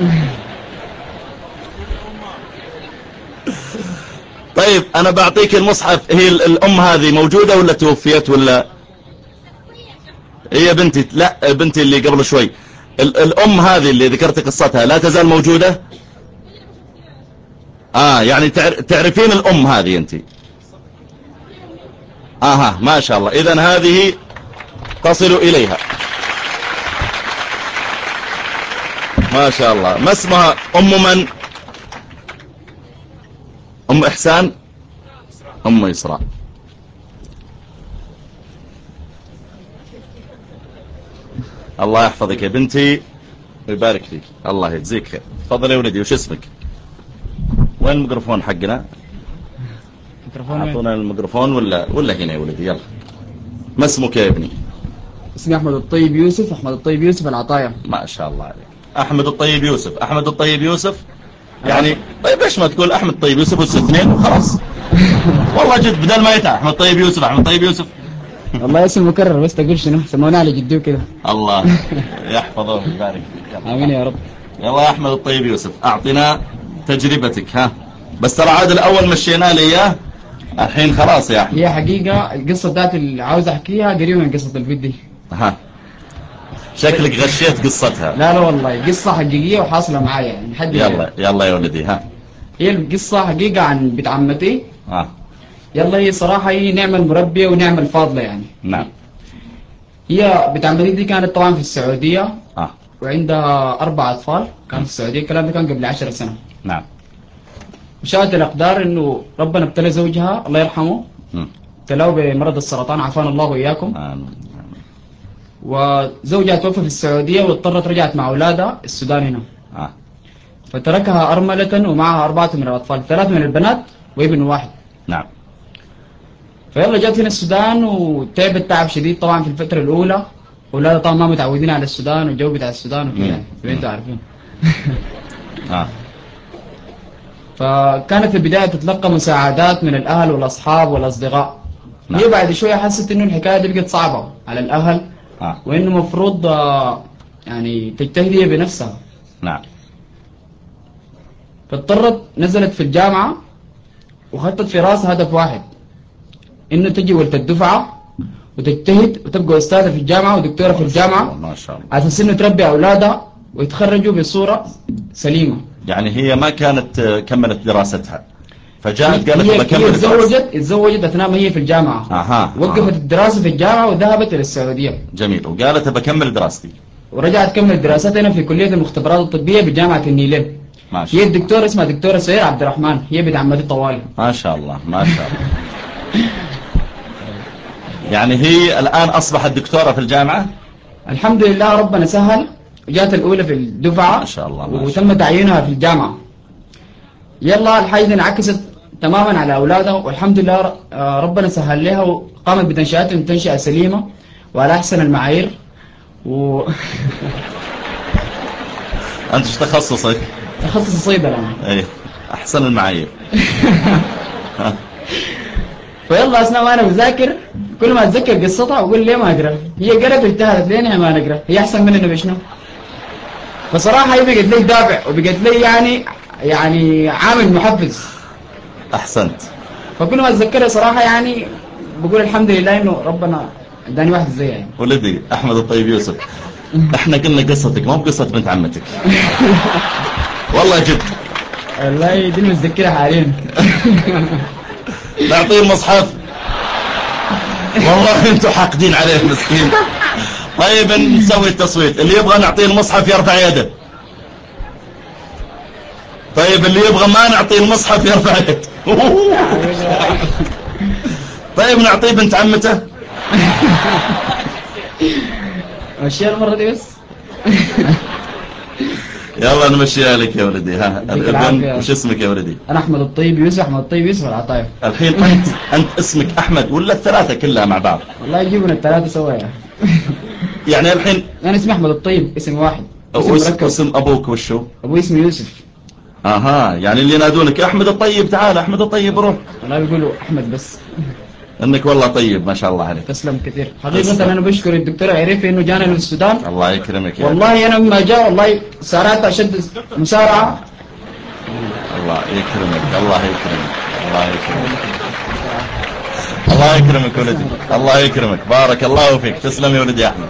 طيب انا بعطيك المصحف. هي الام هذه موجودة ولا توفيت ولا هي بنتي؟ لا بنتي اللي قبل شوي. الام هذه اللي ذكرت قصتها لا تزال موجودة؟ اه يعني تعرفين الام هذه انت؟ اها ما شاء الله. اذن هذه تصل اليها ما شاء الله. ما اسمها؟ ام من؟ ام احسان؟ ام اسراء. الله يحفظك يا بنتي ويبارك فيك. الله يجزيك خير. تفضل يا ولدي. وش اسمك؟ وين الميكروفون حقنا؟ اعطونا الميكروفون ولا ولا هنا يا ولدي. يلا ما اسمك يا ابني؟ اسمي احمد الطيب يوسف. احمد الطيب يوسف العطايا. ما شاء الله عليك. احمد الطيب يوسف. احمد الطيب يوسف يعني طيب ليش ما تقول احمد الطيب يوسف والاثنين خلاص؟ والله جد بدل ما يتعب احمد الطيب يوسف احمد الطيب يوسف. والله اسم مكرر بس تقول شنو سمونا على جدو كده. الله يحفظه ويبارك فيك. امين يا رب. يلا يا احمد الطيب يوسف اعطنا تجربتك. ها بس ترى عاد الاول مشينا لي اياه الحين خلاص يا احمد. هي حقيقة القصة ذات اللي عاوز احكيها قريبة من قصة الفيديو. ها شكلك غشيت قصتها. لا لا والله قصة حقيقية وحاصلة معايا يعني حد. يلا يلا يا ولدي. ها هي القصة حقيقة عن بنت عمتي. ها يلا هي صراحة هي نعمة المربية ونعمة الفاضلة يعني. نعم. هي بنت عمتي دي كانت طبعا في السعودية. اه وعندها أربع أطفال كانت في السعودية. الكلام ده كان قبل عشر سنة. نعم. وشاءت الأقدار إنه ربنا ابتلى زوجها الله يرحمه. م. ابتلاه بمرض السرطان عافانا الله وإياكم. آمين. وزوجها توفى في السعودية واضطرت رجعت مع أولادها السودان هنا. آه. فتركها أرملة ومعها أربعة من الأطفال، ثلاث من البنات وابن واحد. نعم. فيلا جات هنا السودان وتعبت تعب شديد طبعا في الفترة الأولى. أولادها طبعا ما متعودين على السودان والجو بتاع السودان وكذا يعني زي انتوا عارفين. آه. فكانت في البداية تتلقى مساعدات من الأهل والأصحاب والأصدقاء. نعم. هي بعد شوية حست إنه الحكاية دي بقت صعبة على الأهل. آه. وإنه مفروض يعني تجتهد هي بنفسها. نعم. فاضطرت نزلت في الجامعة وخطت في راسها هدف واحد، إنه تجي ولد الدفعة وتجتهد وتبقى أستاذة في الجامعة ودكتورة في الجامعة ما شاء الله. على أساس إنه تربي أولادها ويتخرجوا بصورة سليمة. يعني هي ما كانت كملت دراستها فجاءت قالت هي بكمل هي دراستي. اتزوجت اتزوجت أثناء ما هي في الجامعة. أها. وقفت آه. الدراسة في الجامعة وذهبت إلى السعودية. جميل. وقالت بكمل دراستي ورجعت تكمل دراستها في كلية المختبرات الطبية بجامعة النيلين. ما شاء هي الله. الدكتورة اسمها دكتورة سهير عبد الرحمن. هي بنت عمتي طوالي. ما شاء الله ما شاء الله. يعني هي الآن أصبحت دكتورة في الجامعة. الحمد لله ربنا سهل وجات الأولى في الدفعة. ما شاء الله. ما شاء وتم تعيينها في الجامعة. يلا الحاجة دي انعكست تماما على أولادها والحمد لله ربنا سهل لها وقامت بتنشئتهم تنشئة سليمة وعلى أحسن المعايير. و أنت ايش تخصصك؟ تخصص صيدلة أنا. ايه أحسن المعايير. فيلا أثناء ما أنا بذاكر كل ما أتذكر قصتها أقول ليه ما أقرأ. هي قرأت واجتهدت ليه نحن ما نقرأ؟ هي أحسن مننا بشنو؟ فصراحة هي بقت لي دافع وبقت لي يعني يعني عامل محفز. أحسنت. فكل ما أتذكرها صراحة يعني بقول الحمد لله إنه ربنا اداني واحد زي يعني. ولدي أحمد الطيب يوسف احنا قلنا قصتك ما بقصة بنت عمتك. والله جد. والله دي متذكرها حاليا. نعطيه المصحف. والله انتوا حاقدين عليه مسكين. طيب نسوي التصويت. اللي يبغى نعطيه المصحف يرفع يده. طيب اللي يبغى ما نعطيه المصحف يرفع يد. طيب نعطيه بنت عمته. مشيها المرة دي بس. يلا نمشيها لك يا ولدي. ها الابن وش اسمك يا ولدي؟ انا احمد الطيب يوسف. احمد الطيب يوسف العطايف. الحين انت انت اسمك احمد ولا الثلاثه كلها مع بعض؟ والله يجيبون الثلاثه سوا. يعني الحين انا اسمي احمد الطيب اسم واحد. اسم, اسم ابوك وشو؟ ابوي اسمه يوسف. اها يعني اللي ينادونك احمد الطيب تعال احمد الطيب روح. والله بيقولوا احمد بس. انك والله طيب ما شاء الله عليك. تسلم كثير. حقيقة انا بشكر الدكتور عريفي انه جانا للسودان. الله يكرمك يا والله انا لما جاء والله سارعت اشد مسارعة. الله يكرمك الله يكرمك الله يكرمك الله يكرمك ولدي الله يكرمك بارك الله فيك. تسلم يا ولدي احمد.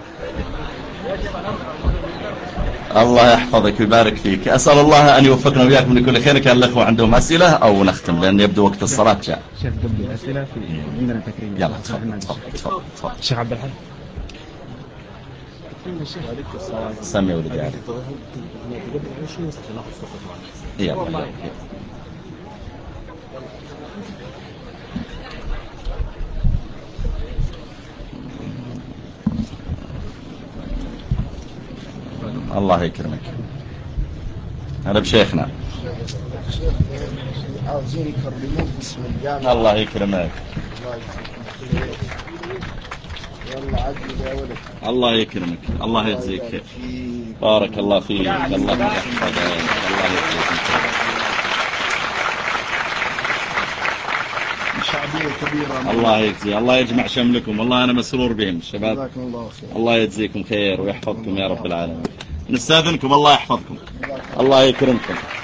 الله يحفظك ويبارك فيك. أسأل الله أن يوفقنا وياكم لكل خير. كان الأخوة عندهم أسئلة أو نختم لأن يبدو وقت الصلاة جاء. شيخ قبل الأسئلة في عندنا تكريم. يلا تفضل تفضل تفضل. شيخ عبد الحليم. سمي ولدي علي. يلا الله يكرمك. هذا بشيخنا. عاوزين يكرموك باسم الجامعة. الله يكرمك. يلا عدل يا ولد. الله يكرمك الله يجزيك خير. بارك الله فيك. الله يحفظك. الله يجزيك. شعبية كبيرة. الله يجزي. الله يجمع شملكم. والله أنا مسرور بهم الشباب. جزاكم الله خير. الله يجزيكم خير ويحفظكم يا رب العالمين. نستأذنكم الله يحفظكم. الله يكرمكم.